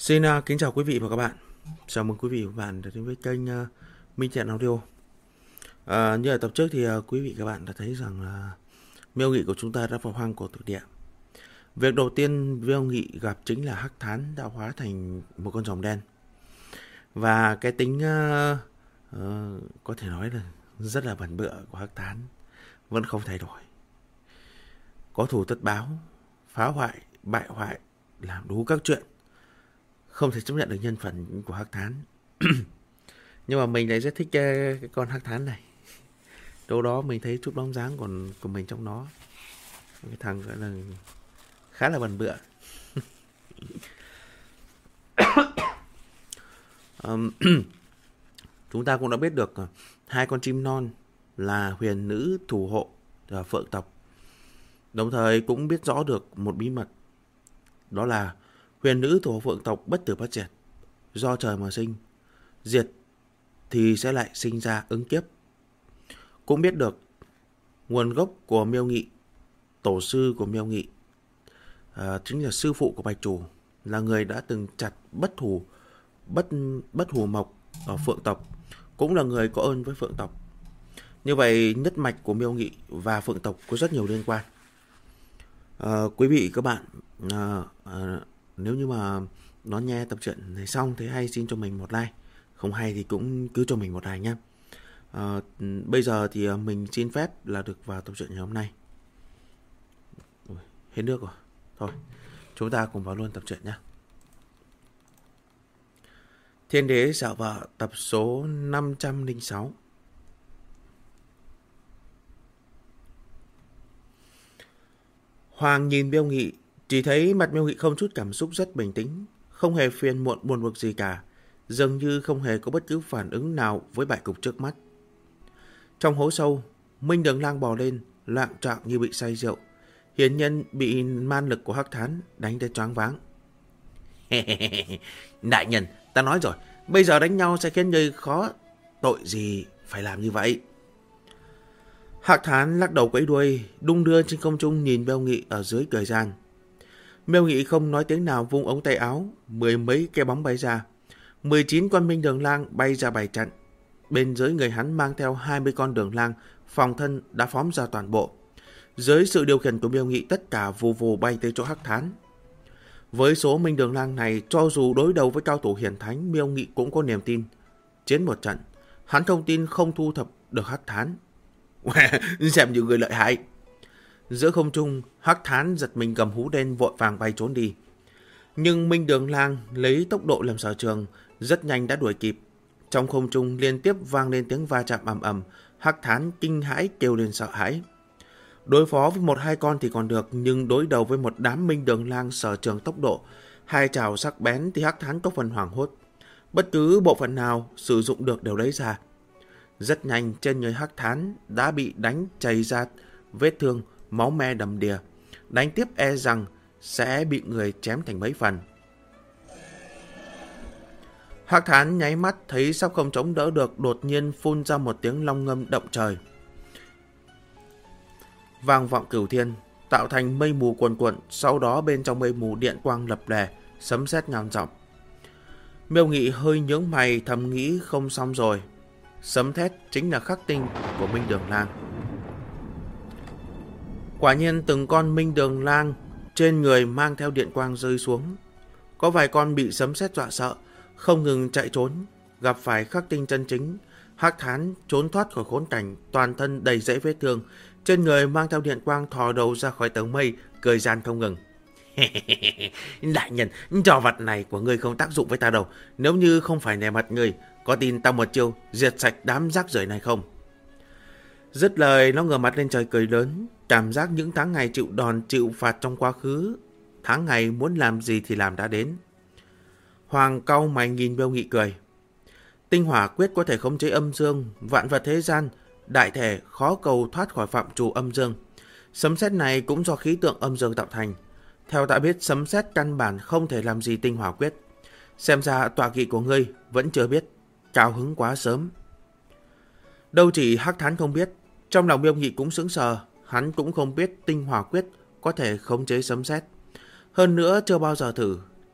Xin kính chào quý vị và các bạn. Chào mừng quý vị và các bạn đã đến với kênh Minh Thiện Audio. Như ở tập trước thì quý vị và các bạn đã thấy rằng Miêu Nghị của chúng ta đã vào hoang cổ thực địa. Việc đầu tiên Miêu Nghị gặp chính là hắc thán đã hóa thành một con rồng đen. Và cái tính có thể nói là rất là bẩn bựa của hắc thán vẫn không thay đổi. Có thù tất báo, phá hoại, bại hoại, làm đủ các chuyện. Không thể chấp nhận được nhân phẩm của hắc thán. Nhưng mà mình lại rất thích cái con hắc thán này. Đâu đó mình thấy chút bóng dáng của mình trong nó. Cái thằng gọi là khá là bần bựa. Chúng ta cũng đã biết được hai con chim non là huyền nữ thủ hộ phượng tộc. Đồng thời cũng biết rõ được một bí mật. Đó là huyền nữ thủ hộ phượng tộc bất tử bất diệt, do trời mà sinh, diệt thì sẽ lại sinh ra ứng kiếp. Cũng biết được nguồn gốc của Miêu Nghị, tổ sư của Miêu Nghị chính là sư phụ của Bạch Chủ, là người đã từng chặt bất hủ mộc ở phượng tộc, cũng là người có ơn với phượng tộc. Như vậy nhất mạch của Miêu Nghị và phượng tộc có rất nhiều liên quan. Quý vị các bạn nếu như mà nó nghe tập truyện này xong thấy hay xin cho mình một like, không hay thì cũng cứ cho mình một like nhé. Bây giờ thì mình xin phép là được vào tập truyện ngày hôm nay. Hết nước rồi. Thôi, chúng ta cùng vào luôn tập truyện nhé. Thiên Đế Dạo Vợ tập số 506. Hoàng nhìn Miêu Nghị, chỉ thấy mặt Miêu Nghị không chút cảm xúc, rất bình tĩnh, không hề phiền muộn buồn bực gì cả, dường như không hề có bất cứ phản ứng nào với bại cục trước mắt. Trong hố sâu, Minh Đường Lang bò lên, loạng choạng như bị say rượu, hiển nhiên bị man lực của hắc thán đánh tới choáng váng. Đại nhân, ta nói rồi, bây giờ đánh nhau sẽ khiến người khó, tội gì phải làm như vậy. Hắc thán lắc đầu quẫy đuôi, đung đưa trên không trung nhìn Miêu Nghị ở dưới cười gian. Miêu Nghị không nói tiếng nào, vung ống tay áo, 10 mấy cái bóng bay ra. 19 con Minh Đường Lang bay ra bày trận. Bên dưới người hắn mang theo 20 con Đường Lang, phòng thân đã phóng ra toàn bộ. Dưới sự điều khiển của Miêu Nghị, tất cả vù vù bay tới chỗ hắc thán. Với số Minh Đường Lang này, cho dù đối đầu với cao thủ hiển thánh, Miêu Nghị cũng có niềm tin. Chiến một trận, hắn không tin không thu thập được hắc thán. Xem như người lợi hại. Giữa không trung, hắc thán giật mình gầm hú lên, vội vàng bay trốn đi. Nhưng Minh Đường Lang lấy tốc độ làm sở trường, rất nhanh đã đuổi kịp. Trong không trung liên tiếp vang lên tiếng va chạm ầm ầm, hắc thán kinh hãi kêu lên sợ hãi. Đối phó với 1-2 con thì còn được, nhưng đối đầu với một đám Minh Đường Lang sở trường tốc độ, hai trảo sắc bén thì hắc thán có phần hoảng hốt. Bất cứ bộ phận nào sử dụng được đều lấy ra. Rất nhanh trên người hắc thán đã bị đánh chảy ra vết thương, máu me đầm đìa. Đánh tiếp e rằng sẽ bị người chém thành mấy phần. Hắc thán nháy mắt thấy sắp không chống đỡ được, đột nhiên phun ra một tiếng long ngâm động trời, vang vọng cửu thiên, tạo thành mây mù cuồn cuộn. Sau đó bên trong mây mù điện quang lập lè, sấm sét ngàn dặm. Miêu Nghị hơi nhướng mày, thầm nghĩ không xong rồi. Sấm thét chính là khắc tinh của Minh Đường Lang. Quả nhiên từng con Minh Đường Lang trên người mang theo điện quang rơi xuống. Có vài con bị sấm sét dọa sợ, không ngừng chạy trốn. Gặp phải khắc tinh chân chính, hắc thán trốn thoát khỏi khốn cảnh, toàn thân đầy rẫy vết thương, trên người mang theo điện quang, thò đầu ra khỏi tầng mây, cười gian không ngừng. Đại nhân, trò vặt này của ngươi không tác dụng với ta đâu. Nếu như không phải nể mặt ngươi, có tin ta một chiêu diệt sạch đám rác rưởi này không? Dứt lời, nó ngửa mặt lên trời cười lớn. Cảm giác những tháng ngày chịu đòn chịu phạt trong quá khứ, tháng ngày muốn làm gì thì làm đã đến. Hoàng cau mày nhìn Miêu Nghị cười. Tinh hỏa quyết có thể khống chế âm dương, vạn vật thế gian, đại thể khó cầu thoát khỏi phạm trù âm dương. Sấm sét này cũng do khí tượng âm dương tạo thành. Theo ta biết, sấm sét căn bản không thể làm gì tinh hỏa quyết. Xem ra tọa kỵ của ngươi vẫn chưa biết, cao hứng quá sớm. Đâu chỉ hắc thán không biết, trong lòng Miêu Nghị cũng sững sờ. Hắn cũng không biết tinh hỏa quyết có thể khống chế sấm sét. Hơn nữa chưa bao giờ thử,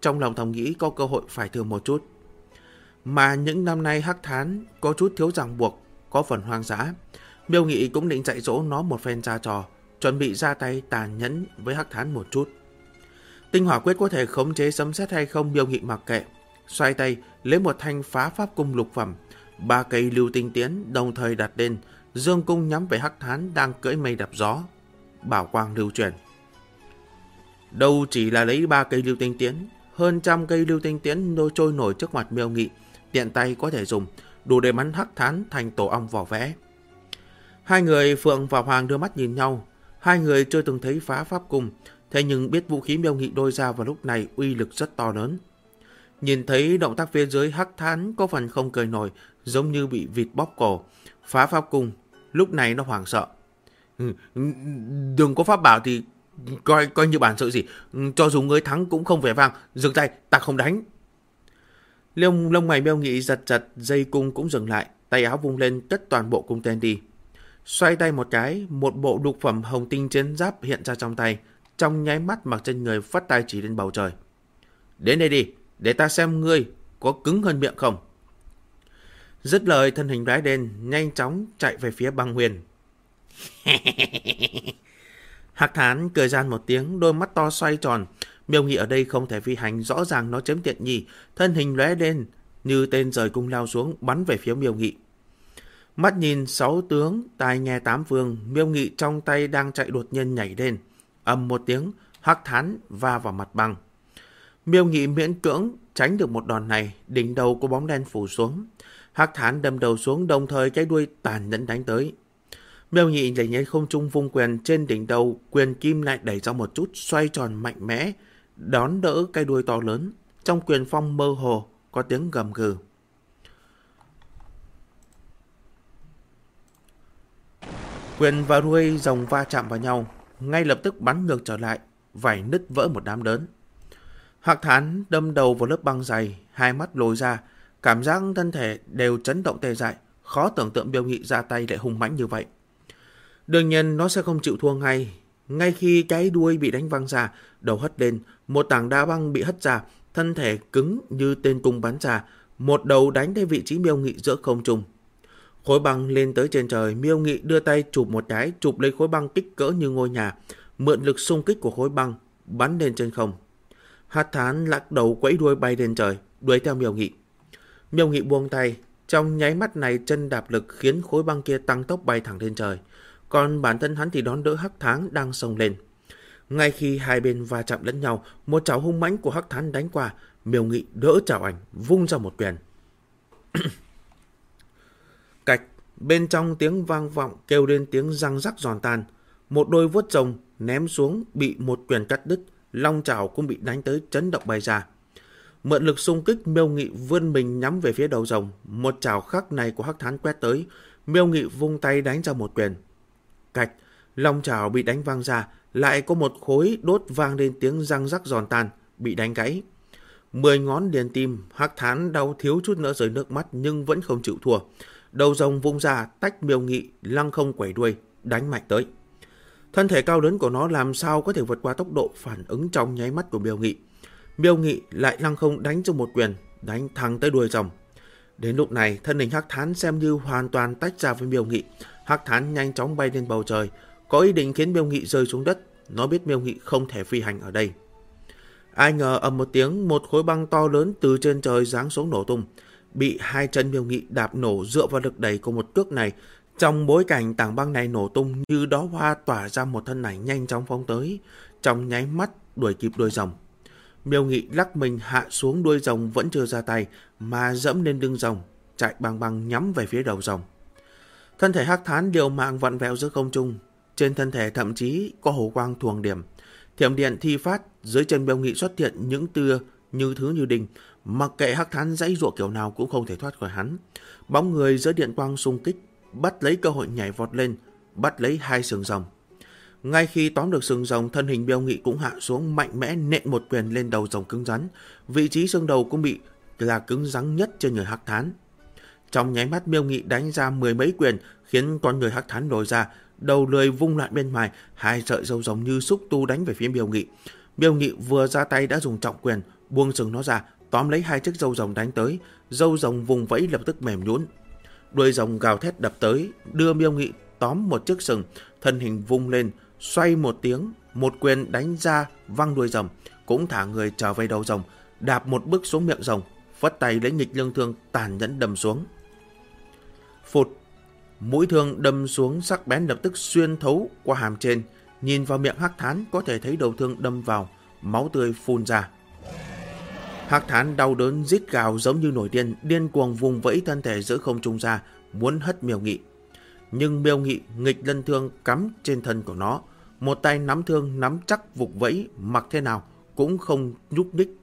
trong lòng thầm nghĩ có cơ hội phải thử một chút. Mà những năm nay Hắc Thán có chút thiếu ràng buộc, có phần hoang dã. Miêu Nghị cũng định dạy dỗ nó một phen ra trò, chuẩn bị ra tay tàn nhẫn với Hắc Thán một chút. Tinh hỏa quyết có thể khống chế sấm sét hay không, Miêu Nghị mặc kệ. Xoay tay lấy một thanh phá pháp cung lục phẩm, 3 cây lưu tinh tiễn đồng thời đặt lên, dương cung nhắm về Hắc Thán đang cưỡi mây đạp gió. Bảo quang lưu truyền. Đâu chỉ là lấy 3 cây lưu tinh tiễn, hơn trăm cây lưu tinh tiễn trôi nổi trước mặt Miêu Nghị, tiện tay có thể dùng, đủ để bắn Hắc Thán thành tổ ong vỏ vẽ. Hai người Phượng và Hoàng đưa mắt nhìn nhau. Hai người chưa từng thấy phá pháp cung, thế nhưng biết vũ khí Miêu Nghị đôi ra vào lúc này uy lực rất to lớn. Nhìn thấy động tác phía dưới, Hắc Thán có phần không cười nổi, giống như bị vịt bóp cổ. Phá pháp cung, lúc này nó hoảng sợ. Đừng có pháp bảo thì coi như bản sự gì, cho dù ngươi thắng cũng không vẻ vang, dừng tay, ta không đánh. Lông mày Miêu Nghị giật giật, dây cung cũng dừng lại, tay áo vung lên cất toàn bộ cung tên đi. Xoay tay một cái, một bộ lục phẩm hồng tinh chiến giáp hiện ra trong tay, trong nháy mắt mặc trên người phất tay chỉ lên bầu trời. Đến đây đi, để ta xem ngươi có cứng hơn miệng không. Dứt lời, thân hình lóe lên, nhanh chóng chạy về phía Băng Huyền. Hắc Thán cười gian một tiếng, đôi mắt to xoay tròn. Miêu Nghị ở đây không thể phi hành, rõ ràng nó chiếm tiện nghi, thân hình lóe lên như tên rời cung lao xuống, bắn về phía Miêu Nghị. Mắt nhìn 6 tướng, tai nghe 8 phương, Miêu Nghị trong tay đang chạy đột nhiên nhảy lên, ầm một tiếng, Hắc Thán va vào mặt băng. Miêu Nghị miễn cưỡng tránh được một đòn này, đỉnh đầu có bóng đen phủ xuống. Hắc Thán đâm đầu xuống, đồng thời cái đuôi tàn nhẫn đánh tới. Miêu Nghị nhảy nhảy không trung vung quyền, trên đỉnh đầu quyền kim lại đẩy ra một chút, xoay tròn mạnh mẽ, đón đỡ cái đuôi to lớn. Trong quyền phong mơ hồ có tiếng gầm gừ. Quyền và đuôi rồng va chạm vào nhau, ngay lập tức bắn ngược trở lại, vảy nứt vỡ một đám lớn. Hắc Thán đâm đầu vào lớp băng dày, hai mắt lồi ra, cảm giác thân thể đều chấn động tê dại, khó tưởng tượng Miêu Nghị ra tay lại hung mãnh như vậy. Đương nhiên nó sẽ không chịu thua ngay. Ngay khi cái đuôi bị đánh văng ra, đầu hất lên, một tảng đá băng bị hất ra, thân thể cứng như tên cung bắn ra, một đầu đánh tới vị trí Miêu Nghị giữa không trung. Khối băng lên tới trên trời, Miêu Nghị đưa tay chụp một cái, chụp lấy khối băng kích cỡ như ngôi nhà, mượn lực xung kích của khối băng, bắn lên trên không. Hắc Thán lắc đầu quẫy đuôi bay lên trời, đuổi theo Miêu Nghị. Miêu Nghị buông tay, trong nháy mắt này chân đạp lực khiến khối băng kia tăng tốc bay thẳng lên trời, còn bản thân hắn thì đón đỡ Hắc Thán đang xông lên. Ngay khi hai bên va chạm lẫn nhau, một chảo hung mãnh của Hắc Thán đánh qua, Miêu Nghị đỡ chảo ảnh, vung ra một quyền. Cạch, bên trong tiếng vang vọng kêu lên tiếng răng rắc giòn tan, một đôi vuốt rồng ném xuống bị một quyền cắt đứt, long chảo cũng bị đánh tới chấn động bay ra. Mượn lực xung kích, Miêu Nghị vươn mình nhắm về phía đầu rồng, một chảo khắc này của Hắc Thán quét tới, Miêu Nghị vung tay đánh ra một quyền. Cạch, long chảo bị đánh văng ra, lại có một khối đốt vang lên tiếng răng rắc giòn tan, bị đánh gãy. 10 ngón liền tim, Hắc Thán đau thiếu chút nữa rơi nước mắt nhưng vẫn không chịu thua. Đầu rồng vung ra, tách Miêu Nghị, lăng không quẩy đuôi, đánh mạnh tới. Thân thể cao lớn của nó làm sao có thể vượt qua tốc độ phản ứng trong nháy mắt của Miêu Nghị. Miêu Nghị lại lăng không đánh cho một quyền, đánh thẳng tới đuôi rồng. Đến lúc này, thân hình Hắc Thán xem như hoàn toàn tách ra với Miêu Nghị. Hắc Thán nhanh chóng bay lên bầu trời, có ý định khiến Miêu Nghị rơi xuống đất. Nó biết Miêu Nghị không thể phi hành ở đây. Ai ngờ ầm một tiếng, một khối băng to lớn từ trên trời giáng xuống nổ tung, bị hai chân Miêu Nghị đạp nổ dựa vào lực đẩy của một cước này. Trong bối cảnh tảng băng này nổ tung như đóa hoa tỏa ra một thân ảnh nhanh chóng phóng tới, trong nháy mắt đuổi kịp đuôi rồng. Miêu Nghị lắc mình hạ xuống, đuôi rồng vẫn chưa ra tay mà dẫm lên lưng rồng, chạy băng băng nhắm về phía đầu rồng. Thân thể Hắc Thán liều mạng vặn vẹo giữa không trung, trên thân thể thậm chí có hồ quang thuồng điểm. Thiểm điện thi phát, dưới chân Miêu Nghị xuất hiện những tia như thứ như đinh, mặc kệ Hắc Thán giãy giụa kiểu nào cũng không thể thoát khỏi hắn. Bóng người giữa điện quang xung kích, bắt lấy cơ hội nhảy vọt lên, bắt lấy hai sừng rồng. Ngay khi tóm được sừng rồng, thân hình Miêu Nghị cũng hạ xuống, mạnh mẽ nện một quyền lên đầu rồng cứng rắn. Vị trí xương đầu cũng bị là cứng rắn nhất trên người Hắc Thán. Trong nháy mắt, Miêu Nghị đánh ra 10 mấy quyền, khiến con người Hắc Thán nổi ra, đầu lười vung lại bên ngoài, hai sợi râu rồng như xúc tu đánh về phía Miêu Nghị. Miêu Nghị vừa ra tay đã dùng trọng quyền, buông sừng nó ra, tóm lấy hai chiếc râu rồng đánh tới. Râu rồng vùng vẫy lập tức mềm nhũn. Đuôi rồng gào thét đập tới, đưa Miêu Nghị tóm một chiếc sừng, thân hình vung lên, xoay một tiếng, một quyền đánh ra văng đuôi rồng, cũng thả người trở về đầu rồng, đạp một bước xuống miệng rồng, phất tay lấy nghịch lương thương tàn nhẫn đâm xuống. Phụt, mũi thương đâm xuống sắc bén lập tức xuyên thấu qua hàm trên, nhìn vào miệng Hắc Thán có thể thấy đầu thương đâm vào, máu tươi phun ra. Hắc Thán đau đớn rít gào giống như nổi điên, điên cuồng vùng vẫy thân thể giữa không trung ra, muốn hất Miêu Nghị. Nhưng Miêu Nghị nghịch lân thương cắm trên thân của nó, một tay nắm thương nắm chắc vục vẫy, mặc thế nào cũng không nhúc nhích.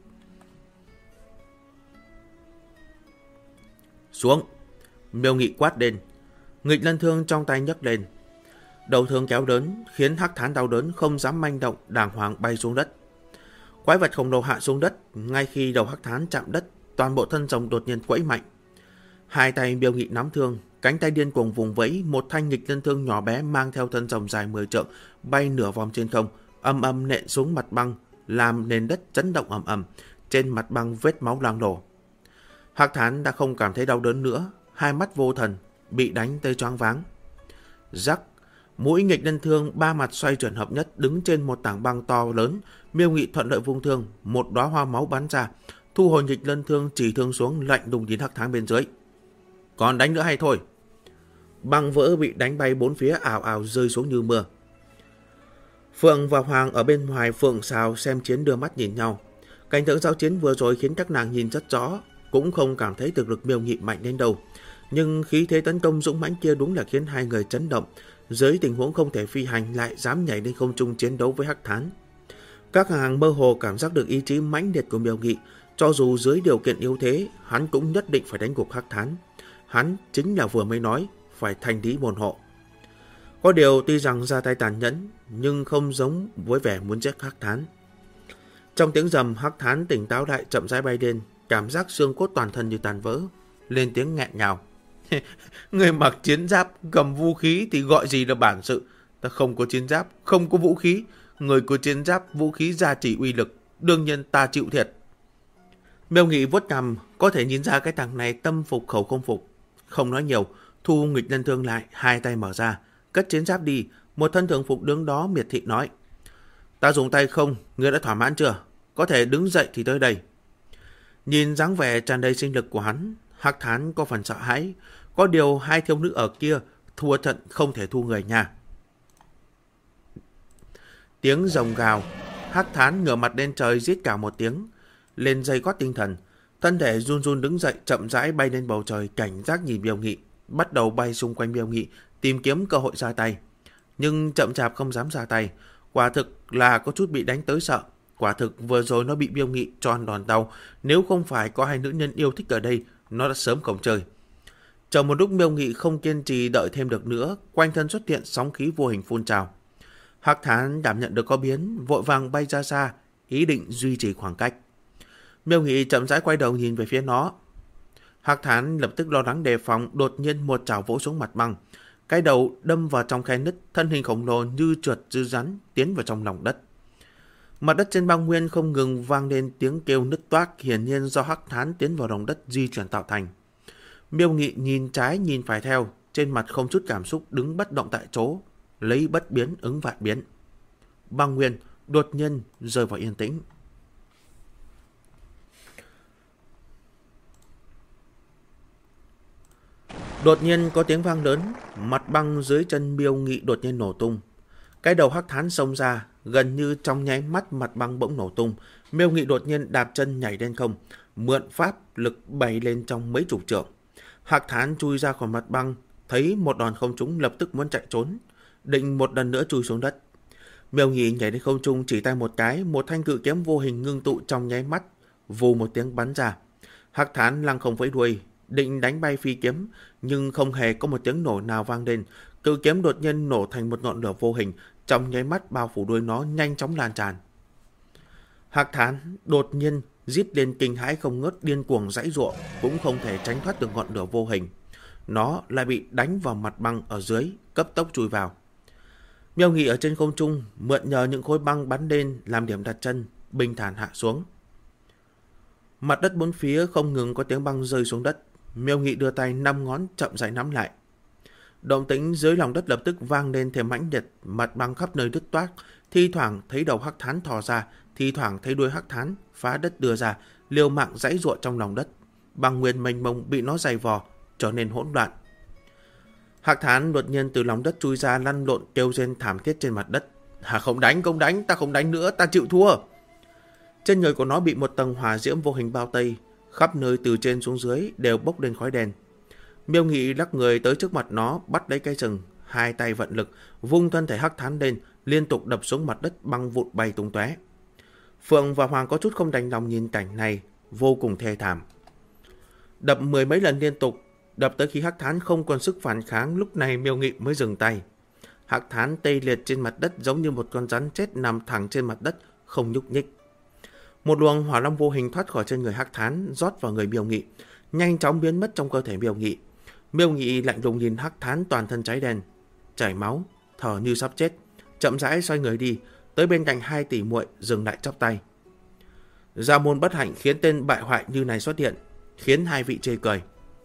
Xuống! Miêu Nghị quát lên. Nghịch lân thương trong tay nhấc lên. Đầu thương kéo đớn khiến Hắc Thán đau đớn không dám manh động, đàng hoàng bay xuống đất. Quái vật khổng lồ hạ xuống đất, ngay khi đầu Hắc Thán chạm đất, toàn bộ thân rồng đột nhiên quẫy mạnh. Hai tay Miêu Nghị nắm thương, cánh tay điên cuồng vùng vẫy, một thanh nghịch lân thương nhỏ bé mang theo thân rồng dài 10 trượng, bay nửa vòng trên không, âm âm nện xuống mặt băng, làm nền đất chấn động ầm ầm, trên mặt băng vết máu loang lổ. Hắc Thán đã không cảm thấy đau đớn nữa, hai mắt vô thần, bị đánh tới choáng váng. Rắc, mũi nghịch lân thương ba mặt xoay chuyển hợp nhất đứng trên một tảng băng to lớn. Miêu Nghị thuận lợi vung thương, một đóa hoa máu bắn ra, thu hồi nghịch lân thương, chỉ thương xuống, lạnh lùng nhìn Hắc Thán bên dưới. Còn đánh nữa hay thôi? Băng vỡ bị đánh bay bốn phía, ào ào rơi xuống như mưa. Phượng và Hoàng ở bên ngoài phượng xào xem chiến đưa mắt nhìn nhau. Cảnh tượng giao chiến vừa rồi khiến các nàng nhìn rất rõ, cũng không cảm thấy thực lực Miêu Nghị mạnh đến đâu. Nhưng khí thế tấn công dũng mãnh kia đúng là khiến hai người chấn động. Dưới tình huống không thể phi hành lại dám nhảy lên không trung chiến đấu với Hắc Thán. Các nàng mơ hồ cảm giác được ý chí mãnh liệt của Miêu Nghị. Cho dù dưới điều kiện yếu thế, hắn cũng nhất định phải đánh gục Hắc Thán. Hắn chính là vừa mới nói, phải thành lý môn hộ. Có điều tuy rằng ra tay tàn nhẫn, nhưng không giống với vẻ muốn giết Hắc Thán. Trong tiếng rầm, Hắc Thán tỉnh táo lại, chậm rãi bay lên, cảm giác xương cốt toàn thân như tàn vỡ, lên tiếng nghẹn ngào. Người mặc chiến giáp, cầm vũ khí thì gọi gì là bản sự. Ta không có chiến giáp, không có vũ khí. Người có chiến giáp, vũ khí gia trì uy lực, đương nhiên ta chịu thiệt. Miêu Nghị vuốt cằm, có thể nhìn ra cái thằng này tâm phục khẩu không phục. Không nói nhiều, thu nghịch lân thương lại, hai tay mở ra, cất chiến giáp đi. Một thân thường phục đứng đó miệt thị nói. Ta dùng tay không, ngươi đã thỏa mãn chưa? Có thể đứng dậy thì tới đây. Nhìn dáng vẻ tràn đầy sinh lực của hắn, Hắc Thán có phần sợ hãi. Có điều hai thiếu nữ ở kia thua trận không thể thu người nha. Tiếng rồng gào, Hắc Thán ngửa mặt lên trời rít cả một tiếng, lên dây cót tinh thần, thân thể run run đứng dậy, chậm rãi bay lên bầu trời, cảnh giác nhìn Miêu Nghị, bắt đầu bay xung quanh Miêu Nghị, tìm kiếm cơ hội ra tay. Nhưng chậm chạp không dám ra tay, quả thực là có chút bị đánh tới sợ. Quả thực vừa rồi nó bị Miêu Nghị cho ăn đòn đau, nếu không phải có hai nữ nhân yêu thích ở đây, nó đã sớm không chơi. Chờ một lúc Miêu Nghị không kiên trì đợi thêm được nữa, quanh thân xuất hiện sóng khí vô hình phun trào. Hắc Thán cảm nhận được có biến, vội vàng bay ra xa, ý định duy trì khoảng cách. Miêu Nghị chậm rãi quay đầu nhìn về phía nó. Hắc Thán lập tức lo lắng đề phòng, đột nhiên một chảo vỗ xuống mặt băng. Cái đầu đâm vào trong khe nứt, thân hình khổng lồ như trượt như rắn tiến vào trong lòng đất. Mặt đất trên băng nguyên không ngừng vang lên tiếng kêu nứt toác, hiển nhiên do Hắc Thán tiến vào lòng đất di chuyển tạo thành. Miêu Nghị nhìn trái nhìn phải theo, trên mặt không chút cảm xúc, đứng bất động tại chỗ, lấy bất biến ứng vạn biến. Băng nguyên đột nhiên rơi vào yên tĩnh. Đột nhiên có tiếng vang lớn, mặt băng dưới chân Miêu Nghị đột nhiên nổ tung. Cái đầu Hắc Thán xông ra, gần như trong nháy mắt mặt băng bỗng nổ tung. Miêu Nghị đột nhiên đạp chân nhảy lên không, mượn pháp lực bay lên trong mấy chục trượng. Hắc Thán chui ra khỏi mặt băng, thấy một đòn không trúng lập tức muốn chạy trốn, định một lần nữa chui xuống đất. Miêu Nghị nhảy lên không trung chỉ tay một cái, một thanh cự kiếm vô hình ngưng tụ trong nháy mắt, vù một tiếng bắn ra. Hắc Thán lăng không vẫy đuôi, định đánh bay phi kiếm, nhưng không hề có một tiếng nổ nào vang lên. Cự kiếm đột nhiên nổ thành một ngọn lửa vô hình, trong nháy mắt bao phủ đuôi nó, nhanh chóng lan tràn. Hắc Thán đột nhiên rít lên kinh hãi không ngớt, điên cuồng giãy giụa, cũng không thể tránh thoát được ngọn lửa vô hình. Nó lại bị đánh vào mặt băng ở dưới, cấp tốc chui vào. Miêu Nghị ở trên không trung mượn nhờ những khối băng bắn lên làm điểm đặt chân, bình thản hạ xuống. Mặt đất bốn phía không ngừng có tiếng băng rơi xuống đất. Miêu Nghị đưa tay 5 ngón chậm rãi nắm lại. Động tĩnh dưới lòng đất lập tức vang lên thêm mãnh liệt, mặt băng khắp nơi đứt toác, thi thoảng thấy đầu hắc thán thò ra, thi thoảng thấy đuôi hắc thán phá đất đưa ra, liều mạng giãy giụa trong lòng đất. Băng nguyên mênh mông bị nó giày vò, trở nên hỗn loạn. Hắc thán đột nhiên từ lòng đất chui ra, lăn lộn kêu rên thảm thiết trên mặt đất. Không đánh, ta không đánh nữa, ta chịu thua. Trên người của nó bị một tầng hỏa diễm vô hình bao tây, khắp nơi từ trên xuống dưới đều bốc lên khói đen. Miêu Nghị lắc người tới trước mặt nó, bắt lấy cây sừng, hai tay vận lực, vung thân thể hắc thán lên, liên tục đập xuống mặt đất, băng vụn bay tung tóe. Phượng và Hoàng có chút không đành lòng nhìn cảnh này, vô cùng thê thảm. Đập 10 mấy lần liên tục, đập tới khi hắc thán không còn sức phản kháng, lúc này Miêu Nghị mới dừng tay. Hắc thán tê liệt trên mặt đất giống như một con rắn chết nằm thẳng trên mặt đất, không nhúc nhích. Một luồng hỏa long vô hình thoát khỏi trên người hắc thán, rót vào người Miêu Nghị, nhanh chóng biến mất trong cơ thể Miêu Nghị. Miêu Nghị lạnh lùng nhìn hắc thán toàn thân cháy đen, chảy máu, thở như sắp chết, chậm rãi xoay người đi, tới bên cạnh hai tỷ muội dừng lại chắp tay. Gia môn bất hạnh khiến tên bại hoại như này xuất hiện, khiến hai vị chê cười.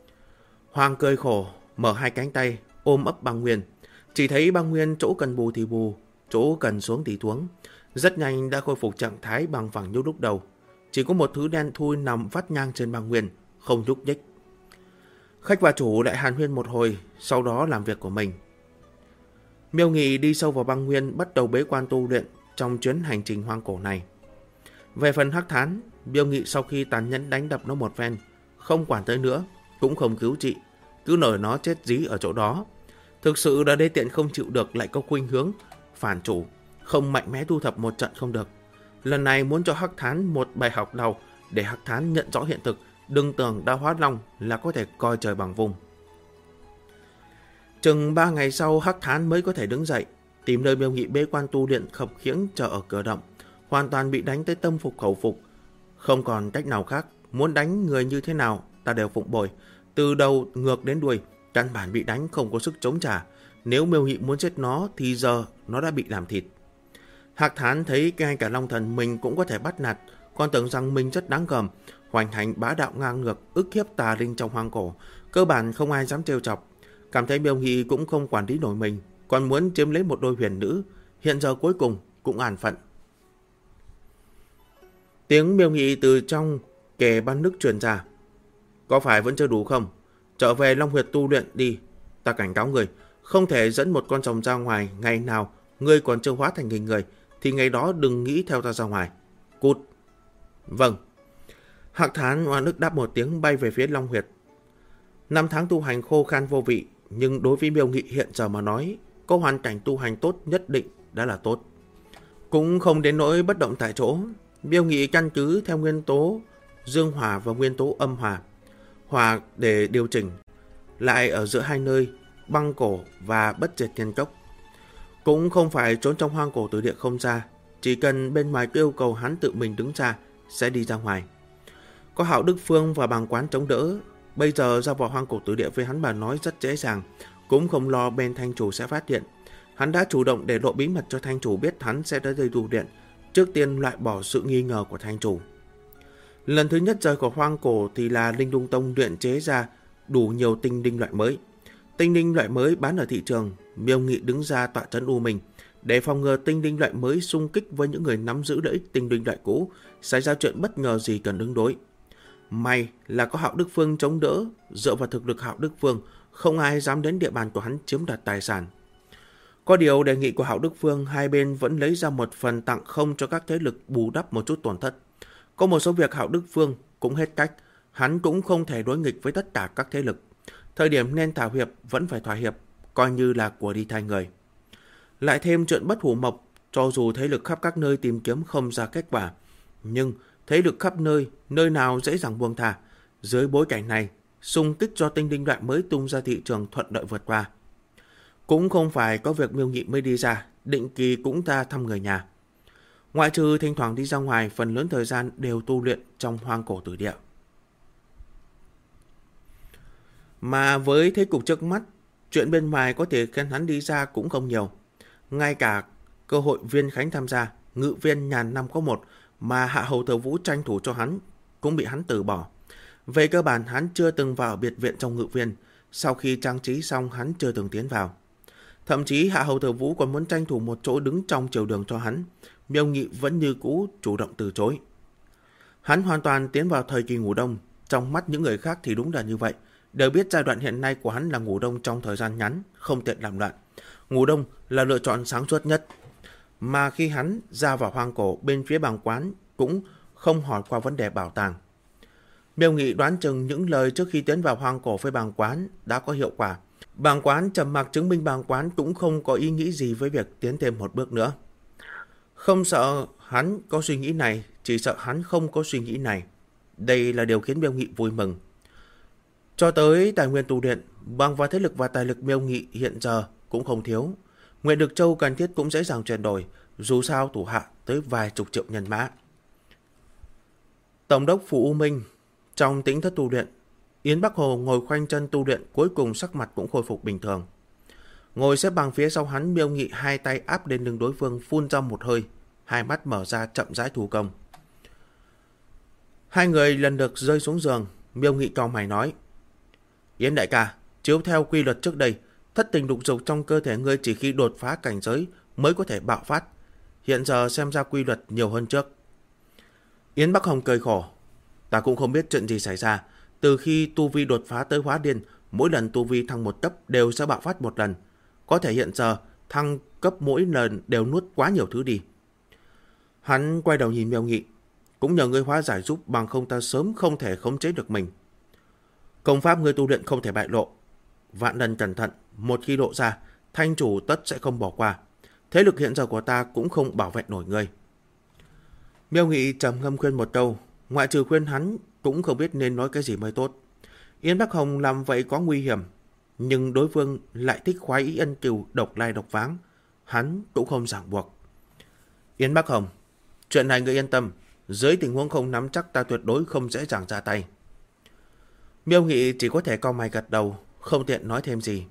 Hoàng cười khổ, mở hai cánh tay, ôm ấp băng nguyên. Chỉ thấy băng nguyên chỗ cần bù thì bù, chỗ cần xuống thì xuống. Rất nhanh đã khôi phục trạng thái bằng phẳng như lúc đầu. Chỉ có một thứ đen thui nằm vắt ngang trên băng nguyên, không nhúc nhích. Khách và chủ lại hàn huyên một hồi, sau đó làm việc của mình. Miêu Nghị đi sâu vào băng nguyên, bắt đầu bế quan tu luyện trong chuyến hành trình hoang cổ này. Về phần hắc thán, Miêu Nghị sau khi tàn nhẫn đánh đập nó một phen, không quản tới nữa, cũng không cứu trị, cứ nở nó chết dí ở chỗ đó. Thực sự đã đê tiện không chịu được, lại có khuynh hướng phản chủ, không mạnh mẽ thu thập một trận không được. Lần này muốn cho hắc thán một bài học đầu, để hắc thán nhận rõ hiện thực, đừng tưởng đã hóa long là có thể coi trời bằng vùng. Chừng 3 ngày sau, hắc thán mới có thể đứng dậy, tìm nơi Miêu Nghị bế quan tu luyện khập khiễng chờ ở cửa động, hoàn toàn bị đánh tới tâm phục khẩu phục. Không còn cách nào khác, muốn đánh người như thế nào ta đều phụng bồi, từ đầu ngược đến đuôi, căn bản bị đánh không có sức chống trả. Nếu Miêu Nghị muốn giết nó thì giờ nó đã bị làm thịt. Hắc thán thấy ngay cả long thần mình cũng có thể bắt nạt, còn tưởng rằng mình rất đáng gờm, hoành hành bá đạo ngang ngược, ức hiếp tà linh trong hoang cổ, cơ bản không ai dám trêu chọc. Cảm thấy Miêu Nghị cũng không quản lý nổi mình, còn muốn chiếm lấy một đôi huyền nữ, hiện giờ cuối cùng cũng an phận. Tiếng Miêu Nghị từ trong kề ban nước truyền ra. Có phải vẫn chưa đủ không? Trở về Long Huyệt tu luyện đi. Ta cảnh cáo người, không thể dẫn một con rồng ra ngoài. Ngày nào ngươi còn chưa hóa thành hình người thì ngày đó đừng nghĩ theo ta ra ngoài. Cút. Vâng. Hắc thán oan ức đáp một tiếng, bay về phía Long Huyệt. 5 tháng tu hành khô khan vô vị, nhưng đối với Miêu Nghị hiện giờ mà nói, có hoàn cảnh tu hành tốt nhất định đã là tốt. Cũng không đến nỗi bất động tại chỗ. Miêu Nghị căn cứ theo nguyên tố dương hỏa và nguyên tố âm hỏa, hỏa để điều chỉnh lại ở giữa hai nơi băng cổ và bất diệt thiên cốc. Cũng không phải trốn trong hoang cổ tử địa không ra, chỉ cần bên ngoài yêu cầu hắn tự mình đứng ra sẽ đi ra ngoài. Có Hạo Đức Phương và Bàng Quán chống đỡ, bây giờ ra vào hoang cổ tử địa với hắn mà nói rất dễ dàng, cũng không lo bên thanh chủ sẽ phát hiện. Hắn đã chủ động để lộ bí mật cho thanh chủ biết hắn sẽ tới đây tu luyện, trước tiên loại bỏ sự nghi ngờ của thanh chủ. Lần thứ nhất rời khỏi hoang cổ thì là Linh Lung Tông luyện chế ra đủ nhiều tinh linh loại mới. Tinh linh loại mới bán ở thị trường, Miêu Nghị đứng ra tọa trấn u mình, để phòng ngừa tinh linh loại mới xung kích với những người nắm giữ lợi ích tinh linh loại cũ, xảy ra chuyện bất ngờ gì cần ứng đối. May là có Hạo Đức Phương chống đỡ, dựa vào thực lực Hạo Đức Phương, không ai dám đến địa bàn của hắn chiếm đoạt tài sản. Có điều đề nghị của Hạo Đức Phương, hai bên vẫn lấy ra một phần tặng không cho các thế lực bù đắp một chút tổn thất. Có một số việc Hạo Đức Phương cũng hết cách, hắn cũng không thể đối nghịch với tất cả các thế lực. Thời điểm nên thỏa hiệp vẫn phải thỏa hiệp, coi như là của đi thay người. Lại thêm chuyện bất hủ mộc, cho dù thế lực khắp các nơi tìm kiếm không ra kết quả, nhưng thế lực khắp nơi, nơi nào dễ dàng buông thả. Dưới bối cảnh này, xung kích cho tinh linh loại mới tung ra thị trường thuận lợi vượt qua. Cũng không phải có việc Miêu Nghị mới đi ra, định kỳ cũng ta thăm người nhà. Ngoại trừ thỉnh thoảng đi ra ngoài, phần lớn thời gian đều tu luyện trong hoang cổ tử địa. Mà với thế cục trước mắt, chuyện bên ngoài có thể khiến hắn đi ra cũng không nhiều. Ngay cả cơ hội viên khánh tham gia, ngự viên nhàn năm có một mà Hạ Hầu Thừa Vũ tranh thủ cho hắn cũng bị hắn từ bỏ. Về cơ bản hắn chưa từng vào biệt viện trong ngự viên, sau khi trang trí xong hắn chưa từng tiến vào. Thậm chí Hạ Hầu Thừa Vũ còn muốn tranh thủ một chỗ đứng trong triều đường cho hắn, Miêu Nghị vẫn như cũ chủ động từ chối. Hắn hoàn toàn tiến vào thời kỳ ngủ đông, trong mắt những người khác thì đúng là như vậy, đều biết giai đoạn hiện nay của hắn là ngủ đông trong thời gian ngắn, không tiện làm loạn. Ngủ đông là lựa chọn sáng suốt nhất. Mà khi hắn ra vào hoang cổ, bên phía bàng quán cũng không hỏi qua vấn đề bảo tàng. Miêu Nghị đoán chừng những lời trước khi tiến vào hoang cổ với bàng quán đã có hiệu quả. Bàng quán trầm mặc chứng minh bàng quán cũng không có ý nghĩ gì với việc tiến thêm một bước nữa. Không sợ hắn có suy nghĩ này, chỉ sợ hắn không có suy nghĩ này. Đây là điều khiến Miêu Nghị vui mừng. Cho tới tài nguyên tu luyện, bằng vào thế lực và tài lực Miêu Nghị hiện giờ cũng không thiếu. Nguyện Được Châu cần thiết cũng dễ dàng chuyển đổi, dù sao thủ hạ tới vài chục triệu nhân mã. Tổng đốc Phủ U Minh trong tĩnh thất tu luyện, Yến Bắc Hồ ngồi khoanh chân tu luyện, cuối cùng sắc mặt cũng khôi phục bình thường. Ngồi xếp bằng phía sau hắn, Miêu Nghị hai tay áp lên lưng đối phương, phun ra một hơi, hai mắt mở ra chậm rãi thủ công. Hai người lần lượt rơi xuống giường. Miêu Nghị cau mày nói: Yến đại ca, chiếu theo quy luật trước đây, thất tình lục dục trong cơ thể ngươi chỉ khi đột phá cảnh giới mới có thể bạo phát. Hiện giờ xem ra quy luật nhiều hơn trước. Yến Bắc Hồng cười khổ: Ta cũng không biết chuyện gì xảy ra. Từ khi tu vi đột phá tới hóa điên, mỗi lần tu vi thăng một cấp đều sẽ bạo phát một lần. Có thể hiện giờ thăng cấp mỗi lần đều nuốt quá nhiều thứ đi. Hắn quay đầu nhìn Miêu Nghị: Cũng nhờ ngươi hóa giải giúp, bằng không ta sớm không thể khống chế được mình. Công pháp ngươi tu luyện không thể bại lộ. Vạn lần cẩn thận, một khi lộ ra, thanh chủ tất sẽ không bỏ qua. Thế lực hiện giờ của ta cũng không bảo vệ nổi ngươi. Miêu Nghị trầm ngâm khuyên một câu, ngoại trừ khuyên hắn cũng không biết nên nói cái gì mới tốt. Yến Bắc Hồng làm vậy có nguy hiểm, nhưng đối phương lại thích khoái ý ân cừu, độc lai độc váng, hắn cũng không ràng buộc. Yến Bắc Hồng, chuyện này ngươi yên tâm, dưới tình huống không nắm chắc ta tuyệt đối không dễ dàng ra tay. Miêu Nghị chỉ có thể cau mày gật đầu, không tiện nói thêm gì.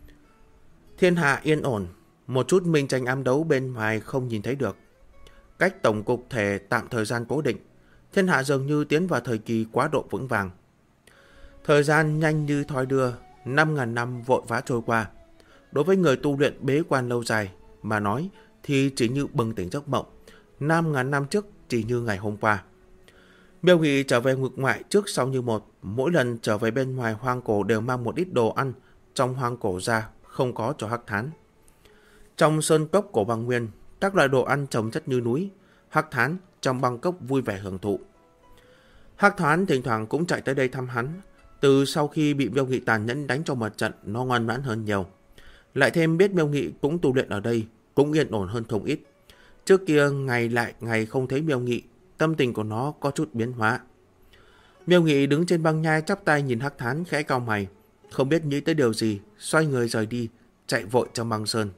Thiên hạ yên ổn, một chút minh tranh ám đấu bên ngoài không nhìn thấy được. Cách tổng cục thể tạm thời gian cố định, thiên hạ dường như tiến vào thời kỳ quá độ vững vàng. Thời gian nhanh như thoi đưa, 5.000 năm vội vã trôi qua. Đối với người tu luyện bế quan lâu dài mà nói thì chỉ như bừng tỉnh giấc mộng. 5.000 năm trước chỉ như ngày hôm qua. Miêu Nghị trở về ngục ngoại trước sau như một, mỗi lần trở về bên ngoài hoang cổ đều mang một ít đồ ăn trong hoang cổ ra, không có cho Hắc Thán. Trong sơn cốc cổ băng nguyên, các loại đồ ăn chồng chất như núi, Hắc Thán trong băng cốc vui vẻ hưởng thụ. Hắc Thán thỉnh thoảng cũng chạy tới đây thăm hắn. Từ sau khi bị Miêu Nghị tàn nhẫn đánh trong một trận, nó ngoan ngoãn hơn nhiều. Lại thêm biết Miêu Nghị cũng tu luyện ở đây, cũng yên ổn hơn không ít. Trước kia ngày lại ngày không thấy Miêu Nghị, tâm tình của nó có chút biến hóa. Miêu Nghị đứng trên băng nhai chắp tay nhìn Hắc Thán khẽ cau mày, không biết nghĩ tới điều gì, xoay người rời đi, chạy vội trong băng sơn.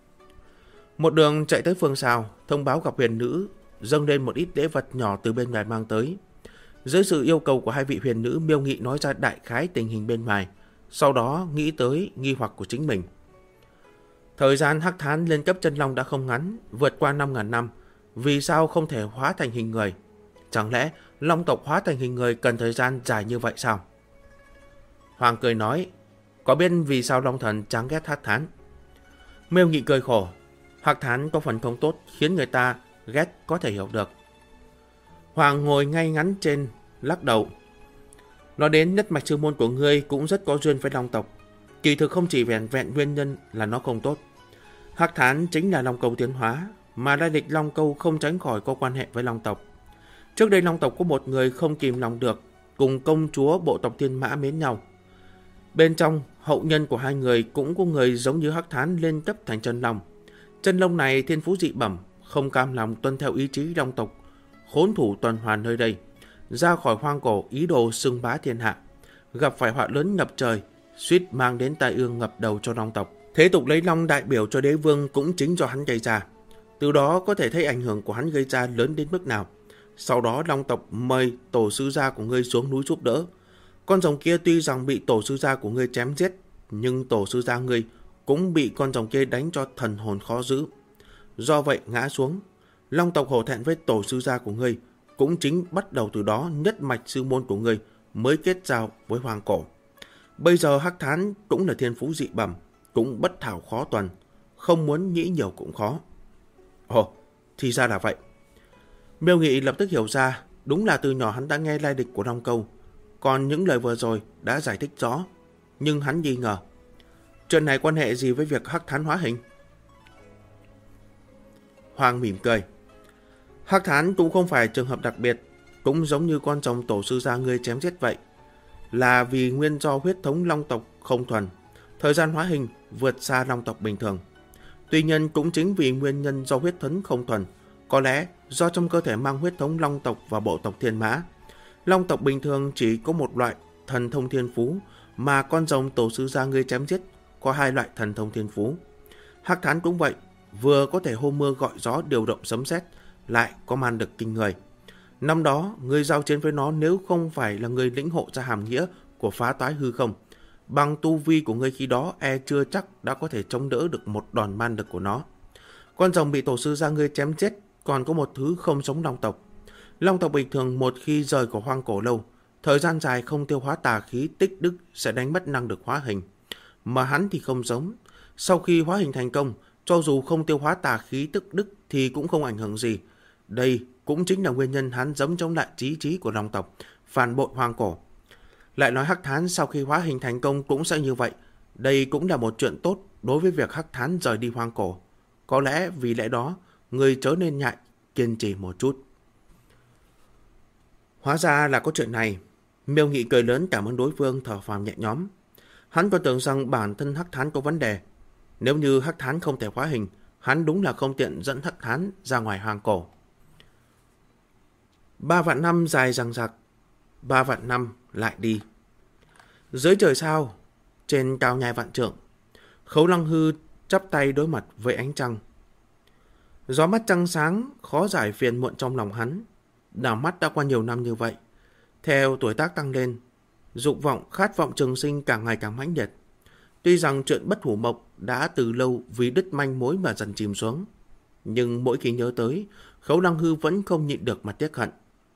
Một đường chạy tới phương Sào, thông báo gặp huyền nữ, dâng lên một ít lễ vật nhỏ từ bên ngoài mang tới. Dưới sự yêu cầu của hai vị huyền nữ, Miêu Nghị nói ra đại khái tình hình bên ngoài, sau đó nghĩ tới nghi hoặc của chính mình. Thời gian Hắc Thán lên cấp chân long đã không ngắn, vượt qua 5.000 năm, vì sao không thể hóa thành hình người? Chẳng lẽ long tộc hóa thành hình người cần thời gian dài như vậy sao? Hoàng cười nói, có biết vì sao long thần chán ghét Hắc Thán? Miêu Nghị cười khổ, Hắc Thán có phần không tốt khiến người ta ghét có thể hiểu được. Hoàng ngồi ngay ngắn trên, lắc đầu. Nói đến nhất mạch sư môn của ngươi cũng rất có duyên với long tộc. Kỳ thực không chỉ vẹn nguyên nhân là nó không tốt. Hắc Thán chính là long câu tiến hóa, mà lai lịch long câu không tránh khỏi có quan hệ với long tộc. Trước đây long tộc có một người không kìm lòng được, cùng công chúa bộ tộc Thiên Mã mến nhau. Bên trong, hậu nhân của hai người cũng có người giống như Hắc Thán lên cấp thành chân long. Chân long này thiên phú dị bẩm, không cam lòng tuân theo ý chí long tộc, khốn thủ tuần hoàn nơi đây, ra khỏi hoang cổ ý đồ xưng bá thiên hạ, gặp phải họa lớn ngập trời, suýt mang đến tai ương ngập đầu cho long tộc. Thế tục lấy long đại biểu cho đế vương cũng chính do hắn gây ra. Từ đó có thể thấy ảnh hưởng của hắn gây ra lớn đến mức nào. Sau đó long tộc mời tổ sư gia của ngươi xuống núi giúp đỡ. Con rồng kia tuy rằng bị tổ sư gia của ngươi chém giết, nhưng tổ sư gia ngươi cũng bị con rồng kia đánh cho thần hồn khó giữ. Do vậy ngã xuống. Long tộc hổ thẹn với tổ sư gia của ngươi, cũng chính bắt đầu từ đó nhất mạch sư môn của ngươi mới kết giao với Hoang Cổ. Bây giờ Hắc Thán cũng là thiên phú dị bẩm, cũng bất thảo khó tuần, không muốn nghĩ nhiều cũng khó. Ồ, thì ra là vậy. Miêu Nghị lập tức hiểu ra, đúng là từ nhỏ hắn đã nghe lai lịch của Long Câu, còn những lời vừa rồi đã giải thích rõ, nhưng hắn nghi ngờ. Chuyện này quan hệ gì với việc Hắc Thán hóa hình? Hoàng mỉm cười. Hắc Thán cũng không phải trường hợp đặc biệt, cũng giống như con rồng tổ sư gia ngươi chém giết vậy. Là vì nguyên do huyết thống long tộc không thuần, thời gian hóa hình vượt xa long tộc bình thường. Tuy nhiên cũng chính vì nguyên nhân do huyết thống không thuần, có lẽ do trong cơ thể mang huyết thống long tộc và bộ tộc thiên mã. Long tộc bình thường chỉ có một loại thần thông thiên phú, mà con rồng tổ sư gia ngươi chém giết có hai loại thần thông thiên phú. Hắc Thán cũng vậy, vừa có thể hô mưa gọi gió điều động sấm sét, lại có man lực kinh người. Năm đó, người giao chiến với nó nếu không phải là người lĩnh hộ ra hàm nghĩa của phá toái hư không, bằng tu vi của ngươi khi đó chưa chắc đã có thể chống đỡ được một đòn man lực của nó. Con rồng bị tổ sư gia ngươi chém chết còn có một thứ không giống long tộc. Long tộc bình thường một khi rời khỏi Hoang Cổ lâu, thời gian dài không tiêu hóa tà khí tích đức sẽ đánh mất năng lực hóa hình. Mà hắn thì không giống. Sau khi hóa hình thành công, cho dù không tiêu hóa tà khí tức đức thì cũng không ảnh hưởng gì. Đây cũng chính là nguyên nhân hắn dẫm chống lại chí chí của long tộc, phản bội Hoang Cổ. Lại nói Hắc Thán sau khi hóa hình thành công cũng sẽ như vậy. Đây cũng là một chuyện tốt đối với việc Hắc Thán rời đi Hoang Cổ. Có lẽ vì lẽ đó, người chớ nên nhại, kiên trì một chút. Hóa ra là có chuyện này. Miêu Nghị cười lớn cảm ơn đối phương, thở phào nhẹ nhõm. Hắn còn tưởng rằng bản thân Hắc Thán có vấn đề. Nếu như Hắc Thán không thể hóa hình, hắn đúng là không tiện dẫn Hắc Thán ra ngoài Hoang Cổ. 3 vạn năm dài dằng dặc, 3 vạn năm lại đi. Dưới trời sao, trên cao nhai vạn trượng, Khấu Lăng Hư chắp tay đối mặt với ánh trăng. Gió mắt trăng sáng, khó giải phiền muộn trong lòng hắn. Đảo mắt đã qua nhiều năm như vậy. Theo tuổi tác tăng lên, dục vọng, khát vọng trường sinh càng ngày càng mãnh liệt. Tuy rằng chuyện bất hủ mộc đã từ lâu vì đứt manh mối mà dần chìm xuống, nhưng mỗi khi nhớ tới, Khấu Lăng Hư vẫn không nhịn được mà tiếc hận.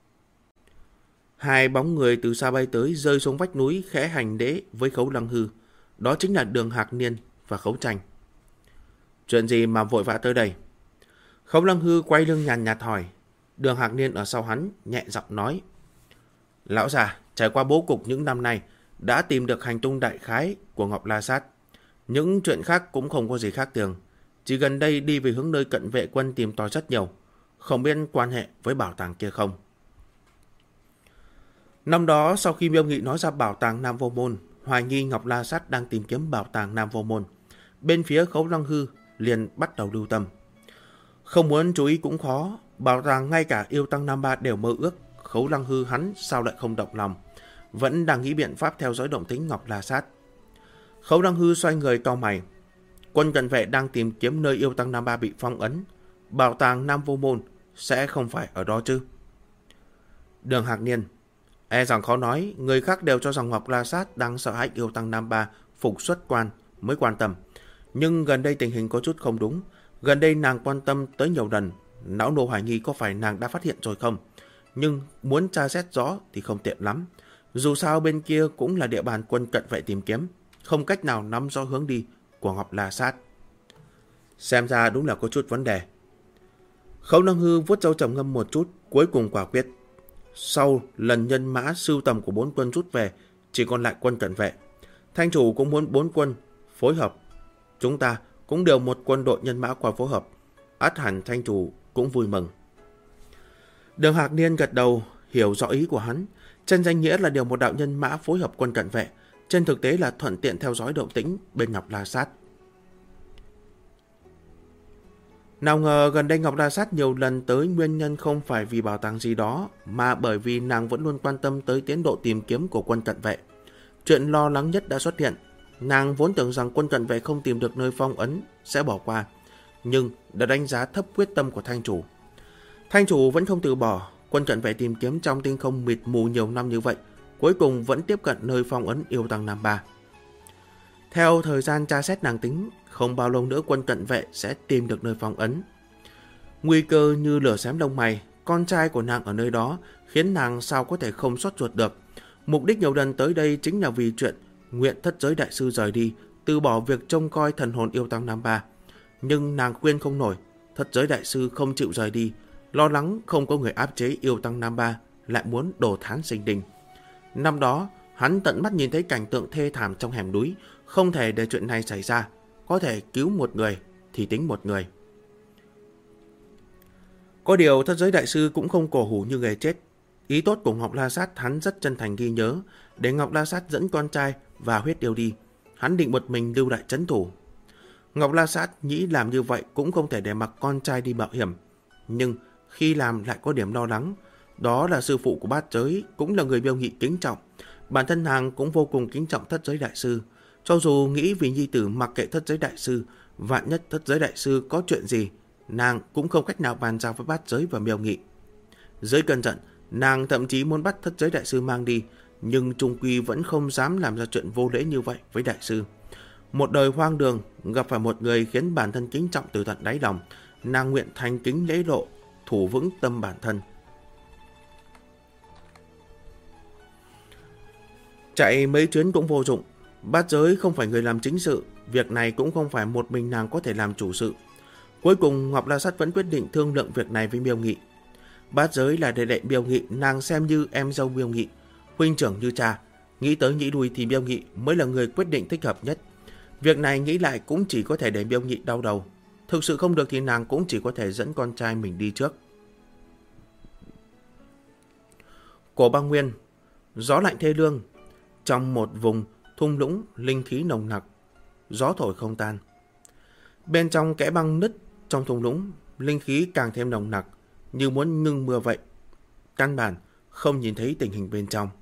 Hai bóng người từ xa bay tới rơi xuống vách núi khẽ hành lễ với Khấu Lăng Hư. Đó chính là Đường Hạc Niên và Khấu Tranh. Chuyện gì mà vội vã tới đây? Khấu Lăng Hư quay lưng nhàn nhạt hỏi. Đường Hạc Niên ở sau hắn nhẹ giọng nói. Lão già, trải qua bố cục những năm nay, đã tìm được hành tung đại khái của Ngọc La Sát. Những chuyện khác cũng không có gì khác thường. Chỉ gần đây đi về hướng nơi cận vệ quân tìm tòi rất nhiều. Không biết quan hệ với bảo tàng kia không? Năm đó, sau khi Miêu Nghị nói ra bảo tàng Nam Vô Môn, hoài nghi Ngọc La Sát đang tìm kiếm bảo tàng Nam Vô Môn, bên phía Khấu Lăng Hư liền bắt đầu lưu tâm. Không muốn chú ý cũng khó, bảo tàng ngay cả yêu tăng Nam Ba đều mơ ước, Khấu Lăng Hư hắn sao lại không động lòng, vẫn đang nghĩ biện pháp theo dõi động tĩnh Ngọc La Sát. Khấu Lăng Hư xoay người cau mày. Quân cận vệ đang tìm kiếm nơi yêu tăng Nam Ba bị phong ấn, bảo tàng Nam Vô Môn sẽ không phải ở đó chứ? Đường Hạc Niên, rằng khó nói, người khác đều cho rằng Ngọc La Sát đang sợ hãi yêu tăng Nam Ba phục xuất quan mới quan tâm. Nhưng gần đây tình hình có chút không đúng. Gần đây nàng quan tâm tới nhiều lần, não nô hoài nghi có phải nàng đã phát hiện rồi không. Nhưng muốn tra xét rõ thì không tiện lắm. Dù sao bên kia cũng là địa bàn quân cận vệ tìm kiếm, không cách nào nắm rõ hướng đi của Ngọc La Sát. Xem ra đúng là có chút vấn đề. Khấu Lăng Hư vuốt râu trầm ngâm một chút, cuối cùng quả quyết. Sau lần nhân mã sưu tầm của 4 quân rút về, chỉ còn lại quân cận vệ. Thanh chủ cũng muốn 4 quân phối hợp. Chúng ta cũng điều một quân đội nhân mã qua phối hợp. Ắt hẳn thanh chủ cũng vui mừng. Đường Hạc Niên gật đầu, hiểu rõ ý của hắn. Trên danh nghĩa là điều một đạo nhân mã phối hợp quân cận vệ, trên thực tế là thuận tiện theo dõi động tĩnh bên Ngọc La Sát. Nào ngờ gần đây Ngọc La Sát nhiều lần tới nguyên nhân không phải vì bảo tàng gì đó, mà bởi vì nàng vẫn luôn quan tâm tới tiến độ tìm kiếm của quân cận vệ. Chuyện lo lắng nhất đã xuất hiện. Nàng vốn tưởng rằng quân cận vệ không tìm được nơi phong ấn sẽ bỏ qua, nhưng đã đánh giá thấp quyết tâm của thanh chủ. Thanh chủ vẫn không từ bỏ, quân cận vệ tìm kiếm trong tinh không mịt mù nhiều năm như vậy, cuối cùng vẫn tiếp cận nơi phong ấn yêu tăng Nam Ba. Theo thời gian tra xét nàng tính, không bao lâu nữa quân cận vệ sẽ tìm được nơi phong ấn. Nguy cơ như lửa xém lông mày, con trai của nàng ở nơi đó, khiến nàng sao có thể không xót ruột được. Mục đích nhiều lần tới đây chính là vì chuyện nguyện thất giới đại sư rời đi, từ bỏ việc trông coi thần hồn yêu tăng Nam Ba. Nhưng nàng khuyên không nổi, thất giới đại sư không chịu rời đi, lo lắng không có người áp chế yêu tăng Nam Ba, lại muốn đồ thán sinh đình. Năm đó, hắn tận mắt nhìn thấy cảnh tượng thê thảm trong hẻm núi, không thể để chuyện này xảy ra, có thể cứu một người thì tính một người. Có điều thất giới đại sư cũng không cổ hủ như người chết. Ý tốt của Ngọc La Sát hắn rất chân thành ghi nhớ, để Ngọc La Sát dẫn con trai và huyết yêu đi. Hắn định một mình lưu lại trấn thủ. Ngọc La Sát nghĩ làm như vậy cũng không thể để mặc con trai đi mạo hiểm. Nhưng khi làm lại có điểm lo lắng. Đó là sư phụ của bát giới, cũng là người Miêu Nghị kính trọng. Bản thân nàng cũng vô cùng kính trọng thất giới đại sư. Cho dù nghĩ vì nhi tử mặc kệ thất giới đại sư, vạn nhất thất giới đại sư có chuyện gì, nàng cũng không cách nào bàn giao với bát giới và Miêu Nghị. Dưới cơn giận, nàng thậm chí muốn bắt thất giới đại sư mang đi, nhưng trung quy vẫn không dám làm ra chuyện vô lễ như vậy với đại sư. Một đời hoang đường, gặp phải một người khiến bản thân kính trọng từ tận đáy lòng, nàng nguyện thành kính lễ lộ, thủ vững tâm bản thân. Chạy mấy chuyến cũng vô dụng, bát giới không phải người làm chính sự, việc này cũng không phải một mình nàng có thể làm chủ sự. Cuối cùng Ngọc La Sát vẫn quyết định thương lượng việc này với Miêu Nghị. Bát giới là đệ đệ Miêu Nghị, nàng xem như em dâu Miêu Nghị, huynh trưởng như cha, nghĩ tới nghĩ lui thì Miêu Nghị mới là người quyết định thích hợp nhất. Việc này nghĩ lại cũng chỉ có thể để Miêu Nghị đau đầu. Thực sự không được thì nàng cũng chỉ có thể dẫn con trai mình đi trước. Cổ Băng Nguyên, gió lạnh thê lương. Trong một vùng thung lũng linh khí nồng nặc, gió thổi không tan. Bên trong kẽ băng nứt trong thung lũng, linh khí càng thêm nồng nặc, như muốn ngưng mưa vậy. Căn bản không nhìn thấy tình hình bên trong.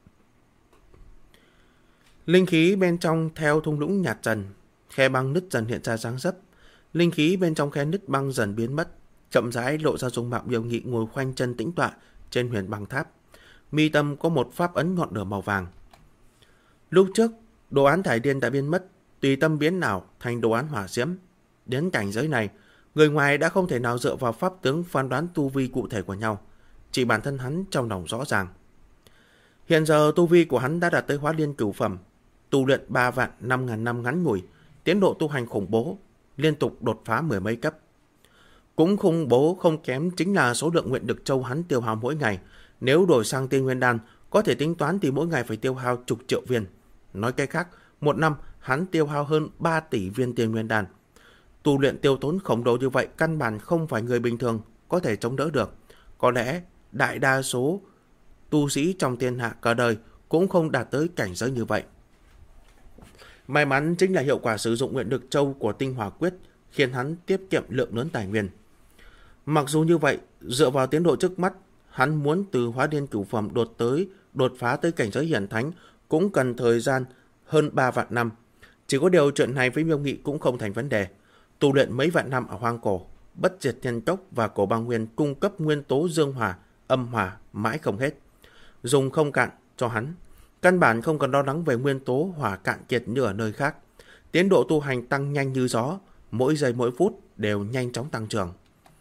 Linh khí bên trong theo thung lũng nhạt dần, khe băng nứt dần hiện ra dáng dấp. Linh khí bên trong khe nứt băng dần biến mất, chậm rãi lộ ra dung mạo Miêu Nghị ngồi khoanh chân tĩnh tọa trên huyền băng tháp. Mi tâm có một pháp ấn ngọn lửa màu vàng. Lúc trước, đồ án thải điên đã biến mất, tùy tâm biến nào thành đồ án hỏa diễm. Đến cảnh giới này, người ngoài đã không thể nào dựa vào pháp tướng phán đoán tu vi cụ thể của nhau, chỉ bản thân hắn trong lòng rõ ràng. Hiện giờ tu vi của hắn đã đạt tới Hóa Liên cửu phẩm, tu luyện 3 vạn 5.000 năm ngắn ngủi, tiến độ tu hành khủng bố, liên tục đột phá 10 mấy cấp. Cũng khủng bố không kém chính là số lượng nguyện lực châu hắn tiêu hao mỗi ngày. Nếu đổi sang Tiên Nguyên Đan, có thể tính toán thì mỗi ngày phải tiêu hao chục triệu viên. Nói cách khác, một năm hắn tiêu hao hơn 3 tỷ viên Tiên Nguyên Đan. Tu luyện tiêu tốn khổng lồ như vậy căn bản không phải người bình thường có thể chống đỡ được. Có lẽ đại đa số tu sĩ trong thiên hạ cả đời cũng không đạt tới cảnh giới như vậy. May mắn chính là hiệu quả sử dụng nguyện lực châu của tinh hỏa quyết khiến hắn tiết kiệm lượng lớn tài nguyên. Mặc dù như vậy, dựa vào tiến độ trước mắt, hắn muốn từ Hóa Liên cửu phẩm đột phá tới cảnh giới hiển thánh cũng cần thời gian hơn 3 vạn năm. Chỉ có điều chuyện này với Miêu Nghị cũng không thành vấn đề. Tu luyện mấy vạn năm ở hoang cổ, Bất Diệt Thiên Cốc và Cổ Băng Nguyên cung cấp nguyên tố dương hỏa, âm hỏa mãi không hết, dùng không cạn cho hắn. Căn bản không cần lo lắng về nguyên tố hỏa cạn kiệt như ở nơi khác. Tiến độ tu hành tăng nhanh như gió, mỗi giây mỗi phút đều nhanh chóng tăng trưởng.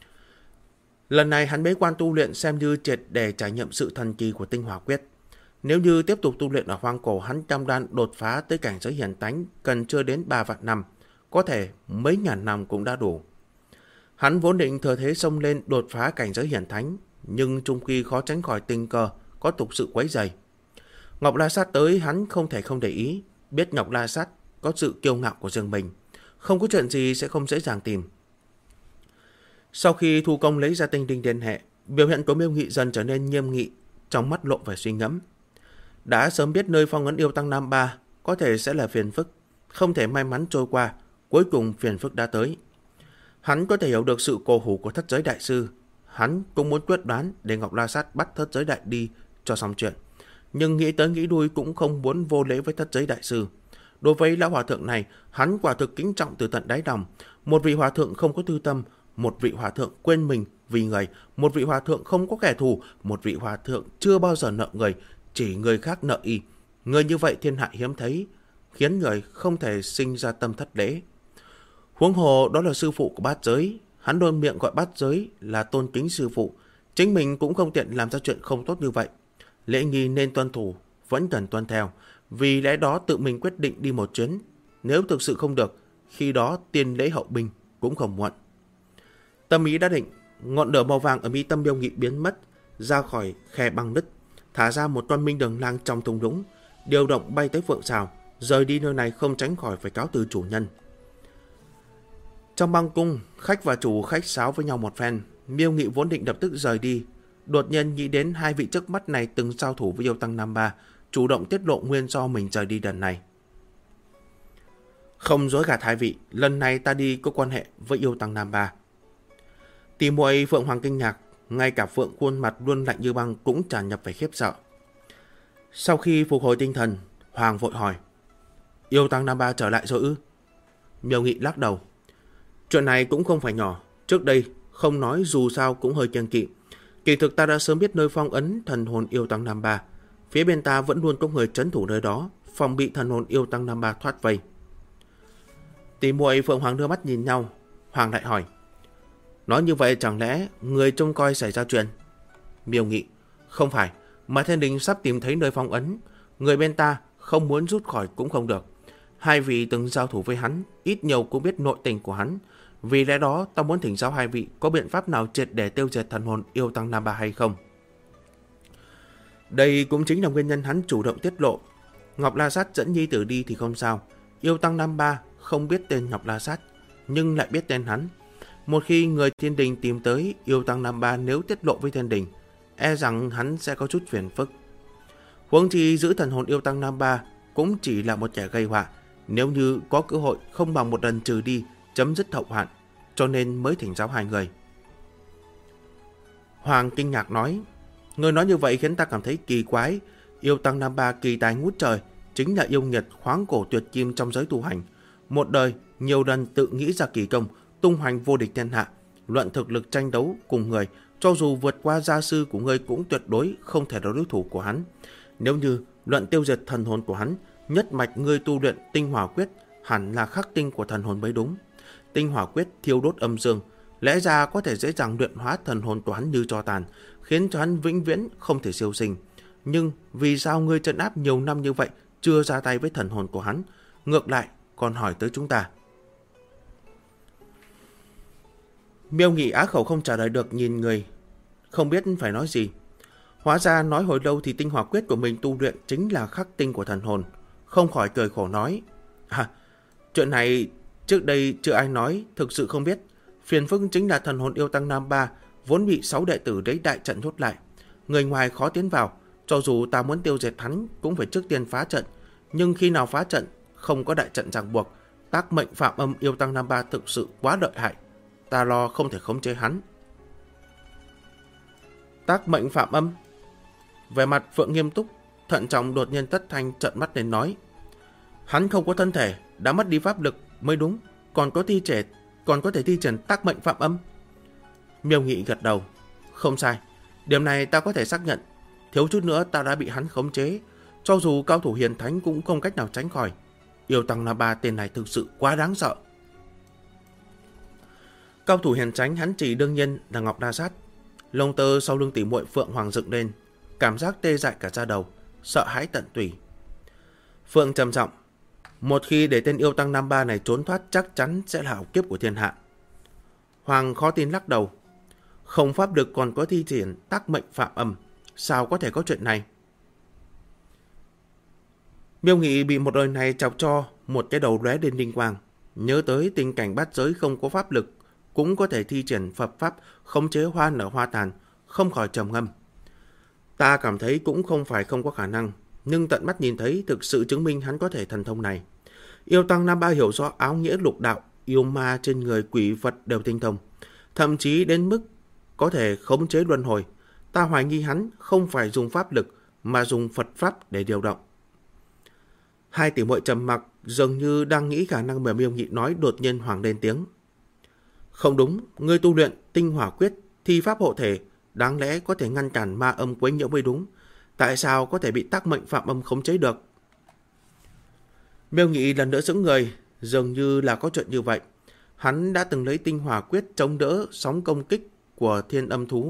Lần này hắn bế quan tu luyện xem như triệt để trải nghiệm sự thần kỳ của tinh hỏa quyết. Nếu như tiếp tục tu luyện ở hoang cổ, hắn cam đoan đột phá tới cảnh giới hiển thánh cần chưa đến 3 vạn năm, có thể mấy ngàn năm cũng đã đủ. Hắn vốn định thừa thế xông lên đột phá cảnh giới hiển thánh, nhưng chung quy khó tránh khỏi tình cờ có tục sự quấy rầy. Ngọc La Sát tới hắn không thể không để ý, biết Ngọc La Sát có sự kiêu ngạo của riêng mình, không có chuyện gì sẽ không dễ dàng tìm. Sau khi thu công lấy ra tinh đinh liên hệ, biểu hiện của Miêu Nghị dần trở nên nghiêm nghị, trong mắt lộ vẻ suy ngẫm. Đã sớm biết nơi phong ấn yêu tăng Nam Ba có thể sẽ là phiền phức, không thể may mắn trôi qua, cuối cùng phiền phức đã tới. Hắn có thể hiểu được sự cổ hủ của thất giới đại sư, hắn cũng muốn quyết đoán để Ngọc La Sát bắt thất giới đại đi cho xong chuyện. Nhưng nghĩ tới nghĩ lui cũng không muốn vô lễ với thất giới đại sư. Đối với lão hòa thượng này, hắn quả thực kính trọng từ tận đáy lòng. Một vị hòa thượng không có tư tâm, một vị hòa thượng quên mình vì người, một vị hòa thượng không có kẻ thù, một vị hòa thượng chưa bao giờ nợ người, chỉ người khác nợ y. Người như vậy thiên hạ hiếm thấy, khiến người không thể sinh ra tâm thất lễ. Huống hồ đó là sư phụ của bát giới, hắn đôn miệng gọi bát giới là tôn kính sư phụ, Chính mình cũng không tiện làm ra chuyện không tốt như vậy. Lễ nghi nên tuân thủ, vẫn cần tuân theo. Vì lẽ đó tự mình quyết định đi một chuyến. Nếu thực sự không được, khi đó tiên lễ hậu binh cũng không muộn. Tâm ý đã định, ngọn lửa màu vàng ở mi tâm Miêu Nghị biến mất, ra khỏi khe băng nứt, thả ra một con minh đường lang trong thung lũng, điều động bay tới Phượng Sào, rời đi nơi này không tránh khỏi phải cáo từ chủ nhân. Trong băng cung, khách và chủ khách sáo với nhau một phen. Miêu Nghị vốn định lập tức rời đi, đột nhiên nghĩ đến hai vị trước mắt này từng giao thủ với yêu tăng Nam Ba, chủ động tiết lộ nguyên do mình rời đi lần này. Không dối gạt hai vị, lần này ta đi có quan hệ với yêu tăng Nam Ba. Tỷ muội Phượng Hoàng kinh ngạc, ngay cả Phượng khuôn mặt luôn lạnh như băng cũng tràn nhập vẻ khiếp sợ. Sau khi phục hồi tinh thần, Hoàng vội hỏi: Yêu tăng Nam Ba trở lại rồi ư? Miêu Nghị lắc đầu: Chuyện này cũng không phải nhỏ, trước đây không nói dù sao cũng hơi kiêng kỵ. Kỳ thực ta đã sớm biết nơi phong ấn thần hồn yêu tăng Nam Ba. Phía bên ta vẫn luôn có người trấn thủ nơi đó, phòng bị thần hồn yêu tăng Nam Ba thoát vây. Tỷ muội Phượng Hoàng đưa mắt nhìn nhau. Hoàng lại hỏi: Nói như vậy chẳng lẽ người trông coi xảy ra chuyện? Miêu Nghị: Không phải, mà Thiên Đình sắp tìm thấy nơi phong ấn. Người bên ta không muốn rút khỏi cũng không được. Hai vị từng giao thủ với hắn, ít nhiều cũng biết nội tình của hắn. Vì lẽ đó ta muốn thỉnh giáo hai vị có biện pháp nào triệt để tiêu diệt thần hồn yêu tăng Nam Ba hay không? Đây cũng chính là nguyên nhân hắn chủ động tiết lộ. Ngọc La Sát dẫn nhi tử đi thì không sao. Yêu tăng Nam Ba không biết tên Ngọc La Sát, nhưng lại biết tên hắn. Một khi người Thiên Đình tìm tới yêu tăng Nam Ba, nếu tiết lộ với Thiên Đình, e rằng hắn sẽ có chút phiền phức. Huống chi giữ thần hồn yêu tăng Nam Ba cũng chỉ là một kẻ gây họa. Nếu như có cơ hội không bằng một lần trừ đi, chấm dứt hậu hoạn, cho nên mới thỉnh giáo hai người. Hoàng kinh ngạc nói: Người nói như vậy khiến ta cảm thấy kỳ quái. Yêu tăng Nam Ba kỳ tài ngút trời, chính là yêu nghiệt khoáng cổ tuyệt kim trong giới tu hành. Một đời nhiều lần tự nghĩ ra kỳ công, tung hoành vô địch thiên hạ. Luận thực lực tranh đấu cùng người, cho dù vượt qua gia sư của ngươi cũng tuyệt đối không thể là đối thủ của hắn. Nếu như luận tiêu diệt thần hồn của hắn, nhất mạch ngươi tu luyện tinh hỏa quyết hẳn là khắc tinh của thần hồn mới đúng. Tinh hỏa quyết thiêu đốt âm dương, lẽ ra có thể dễ dàng luyện hóa thần hồn của hắn như tro tàn, khiến cho hắn vĩnh viễn không thể siêu sinh. Nhưng vì sao ngươi trấn áp nhiều năm như vậy chưa ra tay với thần hồn của hắn, ngược lại còn hỏi tới chúng ta? Miêu Nghị á khẩu không trả lời được, nhìn người không biết phải nói gì. Hóa ra nói hồi lâu thì tinh hỏa quyết của mình tu luyện chính là khắc tinh của thần hồn. Không khỏi cười khổ nói: Chuyện này trước đây chưa ai nói, thực sự không biết. Phiền phức chính là thần hồn yêu tăng Nam Ba vốn bị 6 đệ tử đấy đại trận nhốt lại, người ngoài khó tiến vào. Cho dù ta muốn tiêu diệt hắn cũng phải trước tiên phá trận, nhưng khi nào phá trận không có đại trận ràng buộc. Tác mệnh phạm âm yêu tăng Nam Ba thực sự quá lợi hại, ta lo không thể khống chế hắn. Tác mệnh phạm âm? Về mặt Phượng nghiêm túc, thận trọng, đột nhiên Tất Thanh trợn mắt lên nói: Hắn không có thân thể, đã mất đi pháp lực mới đúng, còn có thể thi triển tác mệnh phạm âm. Miêu Nghị gật đầu: Không sai, điểm này ta có thể xác nhận. Thiếu chút nữa ta đã bị hắn khống chế, cho dù cao thủ hiền thánh cũng không cách nào tránh khỏi. Yêu tăng Nam Ba tên này thực sự quá đáng sợ. Cao thủ hiền thánh hắn chỉ đương nhiên là Ngọc La Sát. Lông tơ sau lưng tỷ muội Phượng Hoàng dựng lên, cảm giác tê dại cả da đầu, sợ hãi tận tủy. Phượng trầm giọng: Một khi để tên yêu tăng Nam Ba này trốn thoát, chắc chắn sẽ là hạo kiếp của thiên hạ. Hoàng khó tin lắc đầu: Không pháp lực còn có thi triển tác mệnh phạm âm, sao có thể có chuyện này? Miêu Nghị bị một lời này chọc cho một cái đầu lóe lên linh quang, nhớ tới tình cảnh bát giới không có pháp lực cũng có thể thi triển Phật pháp khống chế hoa nở hoa tàn, không khỏi trầm ngâm. Ta cảm thấy cũng không phải không có khả năng, nhưng tận mắt nhìn thấy thực sự chứng minh hắn có thể thần thông này. Yêu tăng Nam Ba hiểu rõ áo nghĩa lục đạo, yêu ma trên người quỷ vật đều tinh thông, thậm chí đến mức có thể khống chế luân hồi. Ta hoài nghi hắn không phải dùng pháp lực mà dùng Phật pháp để điều động. Hai tỷ muội trầm mặc, dường như đang nghĩ khả năng mà Miêu Nghị nói. Đột nhiên Hoàng lên tiếng: Không đúng, ngươi tu luyện tinh hỏa quyết, thi pháp hộ thể, đáng lẽ có thể ngăn cản ma âm quấy nhiễu mới đúng. Tại sao có thể bị tác mệnh phạm âm khống chế được? Miêu Nghị lần nữa sững người, dường như là có chuyện như vậy. Hắn đã từng lấy tinh hỏa quyết chống đỡ sóng công kích của thiên âm thú,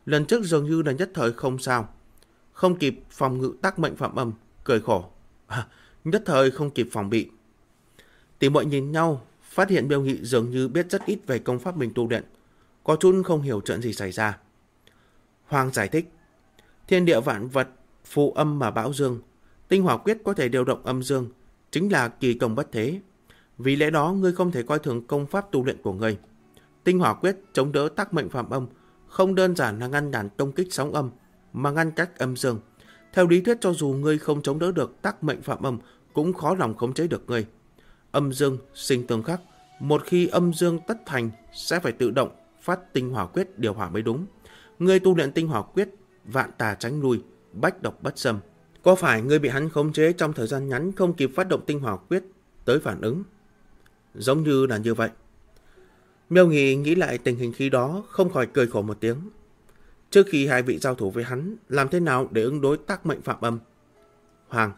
Lần trước dường như là nhất thời không sao, không kịp phòng ngự tác mệnh phạm âm, cười khổ. Nhất thời không kịp phòng bị. Tỷ muội nhìn nhau, phát hiện Miêu Nghị dường như biết rất ít về công pháp mình tu luyện, có chút không hiểu chuyện gì xảy ra. Hoàng giải thích, thiên địa vạn vật phụ âm mà bão dương, tinh hỏa quyết có thể điều động âm dương, chính là kỳ công bất thế. Vì lẽ đó ngươi không thể coi thường công pháp tu luyện của ngươi. Tinh hỏa quyết chống đỡ tác mệnh phạm âm, không đơn giản là ngăn cản công kích sóng âm, mà ngăn cách âm dương. Theo lý thuyết, cho dù ngươi không chống đỡ được tác mệnh phạm âm, cũng khó lòng khống chế được ngươi. Âm dương sinh tương khắc, một khi âm dương tất thành sẽ phải tự động phát tinh hỏa quyết điều hòa mới đúng. Ngươi tu luyện tinh hỏa quyết, vạn tà tránh lui, bách độc bất xâm. Có phải ngươi bị hắn khống chế trong thời gian ngắn không kịp phát động tinh hỏa quyết tới phản ứng? Giống như là như vậy. Miêu Nghị nghĩ lại tình hình khi đó, không khỏi cười khổ một tiếng. Trước khi hai vị giao thủ với hắn, làm thế nào để ứng đối tác mệnh phạm âm? Hoàng,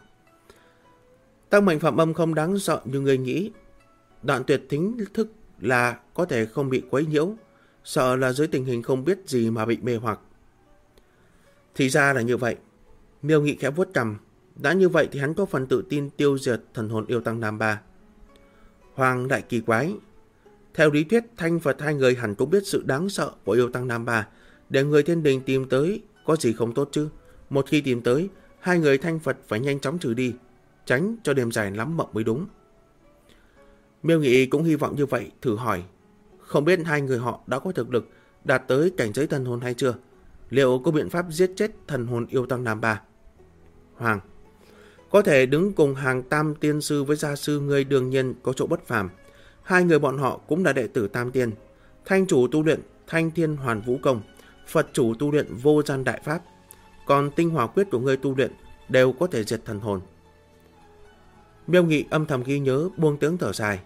tác mệnh phạm âm không đáng sợ như người nghĩ. Đoạn tuyệt thính thức là có thể không bị quấy nhiễu, sợ là dưới tình hình không biết gì mà bị mê hoặc. Thì ra là như vậy. Miêu Nghị khẽ vuốt cằm. Đã như vậy thì hắn có phần tự tin tiêu diệt thần hồn yêu tăng Nam Ba. Hoàng đại kỳ quái. Theo lý thuyết, Thanh Phật hai người hẳn cũng biết sự đáng sợ của yêu tăng Nam Ba. Để người thiên đình tìm tới có gì không tốt chứ? Một khi tìm tới, hai người Thanh Phật phải nhanh chóng trừ đi, tránh cho đêm dài lắm mộng mới đúng. Miêu Nghị cũng hy vọng như vậy, thử hỏi. Không biết hai người họ đã có thực lực đạt tới cảnh giới thần hồn hay chưa? Liệu có biện pháp giết chết thần hồn yêu tăng Nam Ba? Hoàng, có thể đứng cùng hàng tam tiên sư với gia sư người đương nhiên có chỗ bất phàm. Hai người bọn họ cũng là đệ tử tam tiên. Thanh chủ tu luyện Thanh Thiên Hoàn Vũ Công, Phật chủ tu luyện Vô Gian Đại Pháp. Còn tinh hỏa quyết của người tu luyện đều có thể diệt thần hồn. Miêu Nghị âm thầm ghi nhớ, buông tiếng thở dài.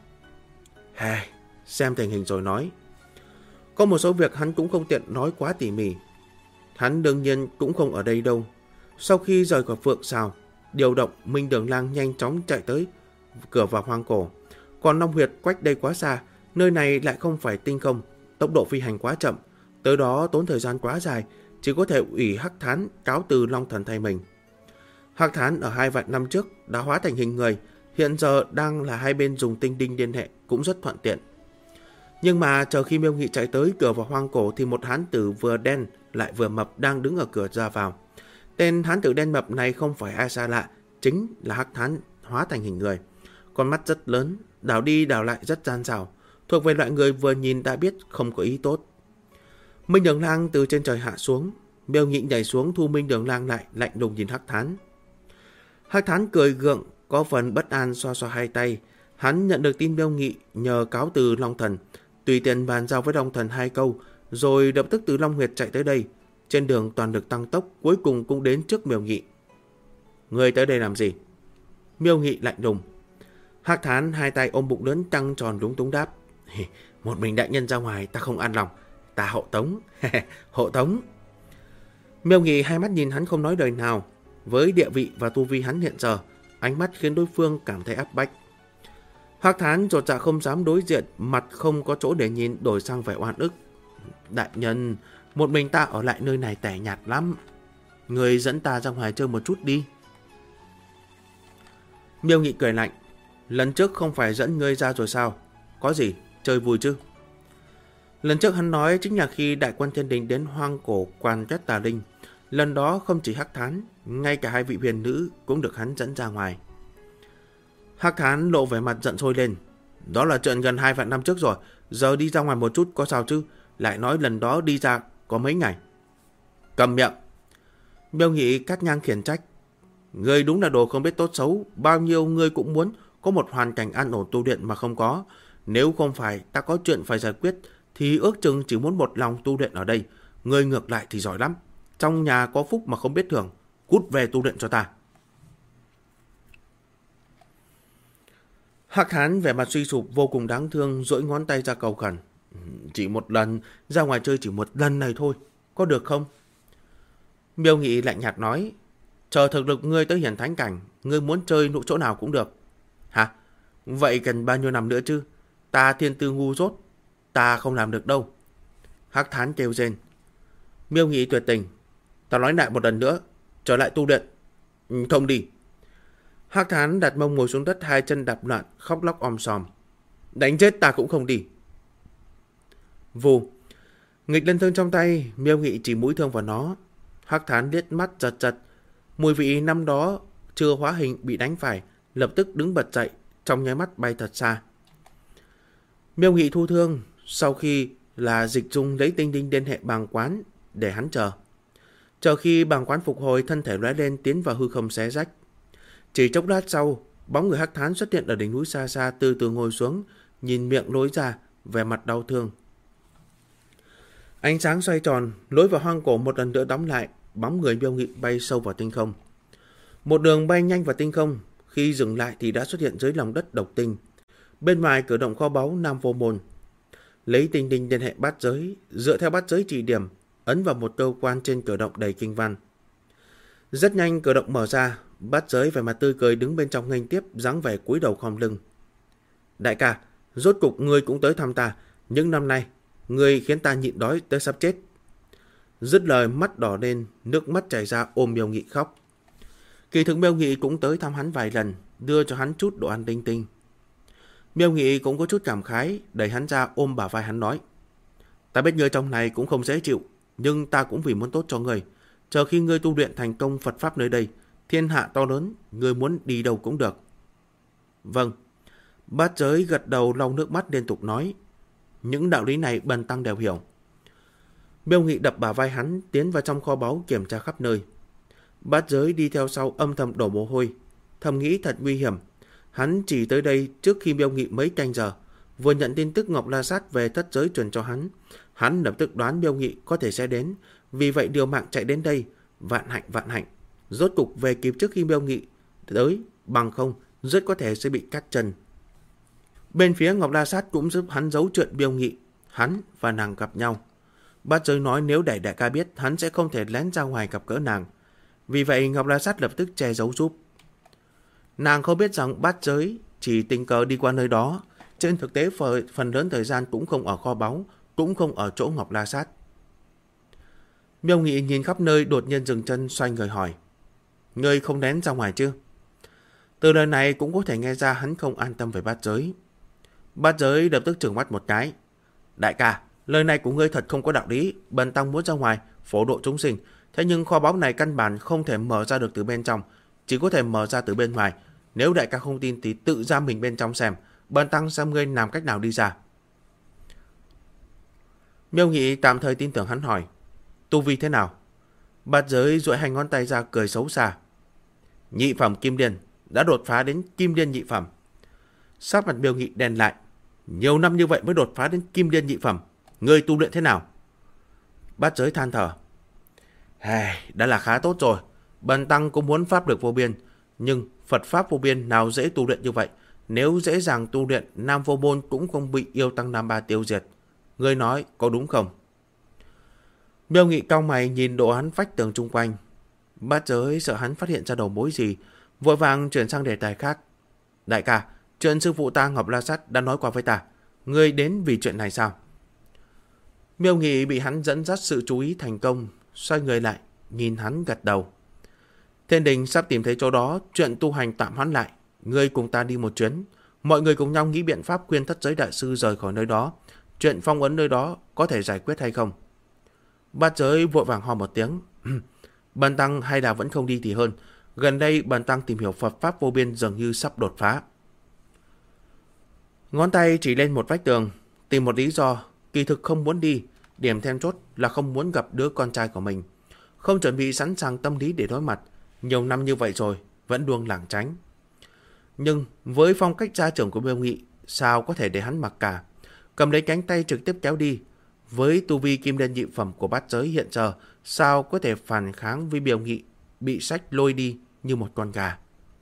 Xem tình hình rồi nói. Có một số việc hắn cũng không tiện nói quá tỉ mỉ. Hắn đương nhiên cũng không ở đây đâu. Sau khi rời khỏi Phượng Sào, điều động Minh Đường Lang nhanh chóng chạy tới cửa vào hoang cổ. Còn Long Huyệt cách đây quá xa, nơi này lại không phải tinh không, tốc độ phi hành quá chậm, tới đó tốn thời gian quá dài, chỉ có thể ủy Hắc Thán cáo từ Long Thần thay mình. Hắc Thán ở 2 vạn năm trước đã hóa thành hình người, hiện giờ đang là hai bên dùng tinh đinh liên hệ, cũng rất thuận tiện. Nhưng mà chờ khi Miêu Nghị chạy tới cửa vào hoang cổ thì một hán tử vừa đen lại vừa mập đang đứng ở cửa ra vào. Tên hán tử đen mập này không phải ai xa lạ, chính là Hắc Thán hóa thành hình người. Con mắt rất lớn, đảo đi đảo lại rất gian xảo, thuộc về loại người vừa nhìn đã biết không có ý tốt. Minh Đường Lang từ trên trời hạ xuống, Miêu Nghị nhảy xuống thu Minh Đường Lang lại, lạnh lùng nhìn Hắc Thán. Hắc Thán cười gượng, có phần bất an xoa xoa hai tay. Hắn nhận được tin Miêu Nghị nhờ cáo từ Long Thần, tùy tiện bàn giao với Long Thần 2 câu, rồi lập tức từ Long Huyệt chạy tới đây. Trên đường toàn lực tăng tốc, cuối cùng cũng đến trước Miêu Nghị. Người tới đây làm gì? Miêu Nghị lạnh lùng. Hắc Thán hai tay ôm bụng lớn căng tròn lúng túng đáp. Một mình đại nhân ra ngoài ta không an lòng, ta hộ tống. Hộ tống. Miêu Nghị hai mắt nhìn hắn không nói lời nào. Với địa vị và tu vi hắn hiện giờ, ánh mắt khiến đối phương cảm thấy áp bách. Hắc Thán chột dạ không dám đối diện, mặt không có chỗ để nhìn, đổi sang vẻ oan ức. Đại nhân, một mình ta ở lại nơi này tẻ nhạt lắm. Người dẫn ta ra ngoài chơi một chút đi. Miêu Nghị cười lạnh. Lần trước không phải dẫn ngươi ra rồi sao? Có gì, chơi vui chứ? Lần trước hắn nói chính là khi đại quân thiên đình đến hoang cổ quan quét tà linh. Lần đó không chỉ Hắc Thán, ngay cả hai vị huyền nữ cũng được hắn dẫn ra ngoài. Hắc Thán lộ vẻ mặt giận sôi lên. Đó là chuyện gần 2 vạn năm trước rồi, giờ đi ra ngoài một chút có sao chứ? Lại nói lần đó đi ra có mấy ngày. Cầm miệng. Miêu Nghị cắt ngang khiển trách. Ngươi đúng là đồ không biết tốt xấu, bao nhiêu ngươi cũng muốn có một hoàn cảnh an ổn tu luyện mà không có. Nếu không phải ta có chuyện phải giải quyết thì ước chừng chỉ muốn một lòng tu luyện ở đây. Ngươi ngược lại thì giỏi lắm. Trong nhà có phúc mà không biết thưởng, cút về tu luyện cho ta. Hắc Thán vẻ mặt suy sụp vô cùng đáng thương, duỗi ngón tay ra cầu khẩn. Chỉ một lần, ra ngoài chơi chỉ một lần này thôi, có được không? Miêu Nghị lạnh nhạt nói. Chờ thực lực ngươi tới hiển thánh cảnh, ngươi muốn chơi nụ chỗ nào cũng được. Hả? Vậy cần bao nhiêu năm nữa chứ? Ta thiên tư ngu dốt, ta không làm được đâu. Hắc Thán kêu rên. Miêu Nghị tuyệt tình. Ta nói lại một lần nữa, trở lại tu luyện. Không đi. Hắc Thán đặt mông ngồi xuống đất, hai chân đạp loạn, khóc lóc om sòm. Đánh chết ta cũng không đi. Vù. Nghịch lân thương trong tay, Miêu Nghị chỉ mũi thương vào nó. Hắc Thán liếc mắt giật giật. Mùi vị năm đó chưa hóa hình bị đánh phải, lập tức đứng bật dậy, trong nháy mắt bay thật xa. Miêu Nghị thu thương, sau khi là Dịch Dung lấy tinh đinh liên hệ bàng quán để hắn chờ. Chờ khi bàng quán phục hồi, thân thể lóe lên tiến vào hư không xé rách. Chỉ chốc lát sau, bóng người Hắc Thán xuất hiện ở đỉnh núi xa xa, từ từ ngồi xuống, nhìn miệng lối ra, vẻ mặt đau thương. Ánh sáng xoay tròn, lối vào hoang cổ một lần nữa đóng lại, bóng người Miêu Nghị bay sâu vào tinh không. Một đường bay nhanh vào tinh không, khi dừng lại thì đã xuất hiện dưới lòng đất độc tinh. Bên ngoài cửa động kho báu Nam Vô Môn. Lấy tinh đinh liên hệ bát giới, dựa theo bát giới chỉ điểm, ấn vào một cơ quan trên cửa động đầy kinh văn. Rất nhanh cửa động mở ra, bát giới vẻ mặt tươi cười đứng bên trong nghênh tiếp, dáng vẻ cúi đầu khom lưng. Đại ca, rốt cục ngươi cũng tới thăm ta, những năm nay ngươi khiến ta nhịn đói tới sắp chết. Dứt lời mắt đỏ lên, nước mắt chảy ra ôm Miêu Nghị khóc. Kỳ thực Miêu Nghị cũng tới thăm hắn vài lần, đưa cho hắn chút đồ ăn linh tinh. Miêu Nghị cũng có chút cảm khái, đẩy hắn ra ôm bả vai hắn nói. Ta biết ngươi trong này cũng không dễ chịu, nhưng ta cũng vì muốn tốt cho ngươi. Chờ khi ngươi tu luyện thành công Phật Pháp nơi đây, thiên hạ to lớn, ngươi muốn đi đâu cũng được. Vâng. Bát giới gật đầu lau nước mắt liên tục nói. Những đạo lý này bần tăng đều hiểu. Miêu Nghị đập bả vai hắn, tiến vào trong kho báu kiểm tra khắp nơi. Bát giới đi theo sau âm thầm đổ mồ hôi, thầm nghĩ thật nguy hiểm. Hắn chỉ tới đây trước khi Miêu Nghị mấy canh giờ, vừa nhận tin tức Ngọc La Sát về thất giới truyền cho hắn. Hắn lập tức đoán Miêu Nghị có thể sẽ đến, vì vậy điều mạng chạy đến đây. Vạn hạnh, rốt cục về kịp trước khi Miêu Nghị tới, bằng không rất có thể sẽ bị cắt chân. Bên phía Ngọc La Sát cũng giúp hắn giấu chuyện Miêu Nghị, hắn và nàng gặp nhau. Bát giới nói nếu để đại ca biết, hắn sẽ không thể lén ra ngoài gặp gỡ nàng. Vì vậy Ngọc La Sát lập tức che giấu giúp. Nàng không biết rằng bát giới chỉ tình cờ đi qua nơi đó. Trên thực tế phần lớn thời gian cũng không ở kho báu, cũng không ở chỗ Ngọc La Sát. Miêu Nghị nhìn khắp nơi, đột nhiên dừng chân, xoay người hỏi. Ngươi không lén ra ngoài chứ? Từ lời này cũng có thể nghe ra hắn không an tâm về bát giới. Bát giới lập tức trừng mắt một cái. Đại ca, lời này của ngươi thật không có đạo lý. Bần tăng muốn ra ngoài phổ độ chúng sinh, thế nhưng kho báu này căn bản không thể mở ra được từ bên trong, chỉ có thể mở ra từ bên ngoài. Nếu đại ca không tin thì tự ra mình bên trong xem, bần tăng xem ngươi làm cách nào đi ra. Miêu Nghị tạm thời tin tưởng hắn, hỏi. Tu vi thế nào? Bát giới duỗi hai ngón tay ra cười xấu xa. Nhị phẩm kim liên, đã đột phá đến kim liên nhị phẩm. Sắc mặt Miêu Nghị đen lại. Nhiều năm như vậy mới đột phá đến kim liên nhị phẩm, ngươi tu luyện thế nào? Bát giới than thở. Đã là khá tốt rồi. Bần tăng cũng muốn pháp lực vô biên, nhưng Phật Pháp vô biên nào dễ tu luyện như vậy. Nếu dễ dàng tu luyện, Nam Vô Môn cũng không bị yêu tăng Nam Ba tiêu diệt. Ngươi nói có đúng không? Miêu Nghị cau mày nhìn độ hắn vách tường chung quanh. Bát giới sợ hắn phát hiện ra đầu mối gì, vội vàng chuyển sang đề tài khác. Đại ca, chuyện sư phụ ta Ngọc La Sát đã nói qua với ta. Ngươi đến vì chuyện này sao? Miêu Nghị bị hắn dẫn dắt sự chú ý thành công, xoay người lại, nhìn hắn gật đầu. Thiên đình sắp tìm thấy chỗ đó, chuyện tu hành tạm hoãn lại. Ngươi cùng ta đi một chuyến. Mọi người cùng nhau nghĩ biện pháp khuyên thất giới đại sư rời khỏi nơi đó. Chuyện phong ấn nơi đó có thể giải quyết hay không? Bát giới vội vàng ho một tiếng. Bần tăng hay là vẫn không đi thì hơn. Gần đây bần tăng tìm hiểu Phật Pháp vô biên dường như sắp đột phá. Ngón tay chỉ lên một vách tường, tìm một lý do. Kỳ thực không muốn đi, điểm then chốt là không muốn gặp đứa con trai của mình. Không chuẩn bị sẵn sàng tâm lý để đối mặt. Nhiều năm như vậy rồi, vẫn luôn lảng tránh. Nhưng với phong cách gia trưởng của Miêu Nghị, sao có thể để hắn mặc cả? Cầm lấy cánh tay trực tiếp kéo đi. Với tu vi kim liên nhị phẩm của bát giới hiện giờ, sao có thể phản kháng với Miêu Nghị bị sách lôi đi như một con gà?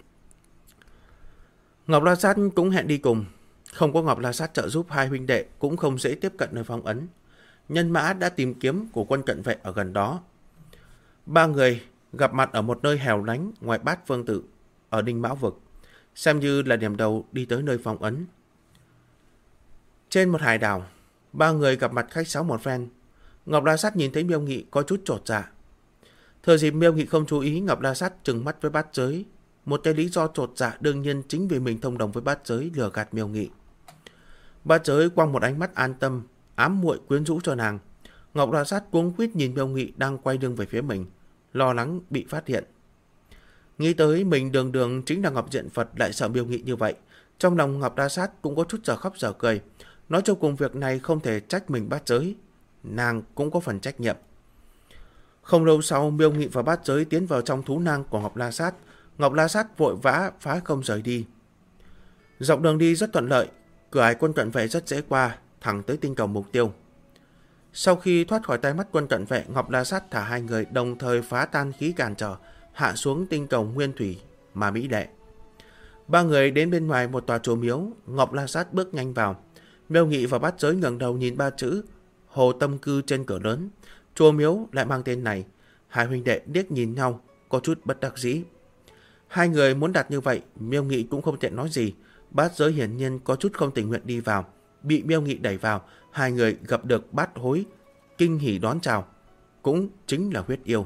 Ngọc La Sát cũng hẹn đi cùng. Không có Ngọc La Sát trợ giúp, hai huynh đệ cũng không dễ tiếp cận nơi phong ấn. Nhân mã đã tìm kiếm của quân cận vệ ở gần đó. Ba người gặp mặt ở một nơi hẻo lánh ngoài Bát Phương Tự ở Đinh Mão Vực, xem như là điểm đầu đi tới nơi phong ấn. Trên một hải đảo, ba người gặp mặt khách sáo một phen. Ngọc La Sát nhìn thấy Miêu Nghị có chút chột dạ. Thừa dịp Miêu Nghị không chú ý, Ngọc La Sát trừng mắt với Bát Giới. Một cái lý do chột dạ đương nhiên chính vì mình thông đồng với Bát Giới lừa gạt Miêu Nghị. Bát Giới quăng một ánh mắt an tâm, ám muội quyến rũ cho nàng. Ngọc La Sát cuống quýt nhìn Miêu Nghị đang quay lưng về phía mình, lo lắng bị phát hiện. Nghĩ tới mình đường đường chính là Ngọc Diện Phật lại sợ Miêu Nghị như vậy, trong lòng Ngọc La Sát cũng có chút giờ khóc giờ cười. Nói cho cùng việc này không thể trách mình Bát Giới, nàng cũng có phần trách nhiệm. Không lâu sau, Miêu Nghị và Bát Giới tiến vào trong thú nang của Ngọc La Sát. Ngọc La Sát vội vã phá không rời đi. Dọc đường đi rất thuận lợi, cửa ải quân cận vệ rất dễ qua, thẳng tới tinh cầu mục tiêu. Sau khi thoát khỏi tay mắt quân cận vệ, Ngọc La Sát thả hai người đồng thời phá tan khí cản trở, hạ xuống tinh cầu Nguyên Thủy mà Mỹ Đệ. Ba người đến bên ngoài một tòa chùa miếu, Ngọc La Sát bước nhanh vào. Miêu Nghị và Bát Giới ngẩng đầu nhìn ba chữ Hồ Tâm Cư trên cửa lớn. Chùa miếu lại mang tên này. Hai huynh đệ liếc nhìn nhau, có chút bất đắc dĩ. Hai người muốn đặt như vậy, Miêu Nghị cũng không tiện nói gì. Bát Giới hiển nhiên có chút không tình nguyện đi vào, bị Miêu Nghị đẩy vào. Hai người gặp được Bát Hối, kinh hỉ đón chào, cũng chính là Huyết Yêu.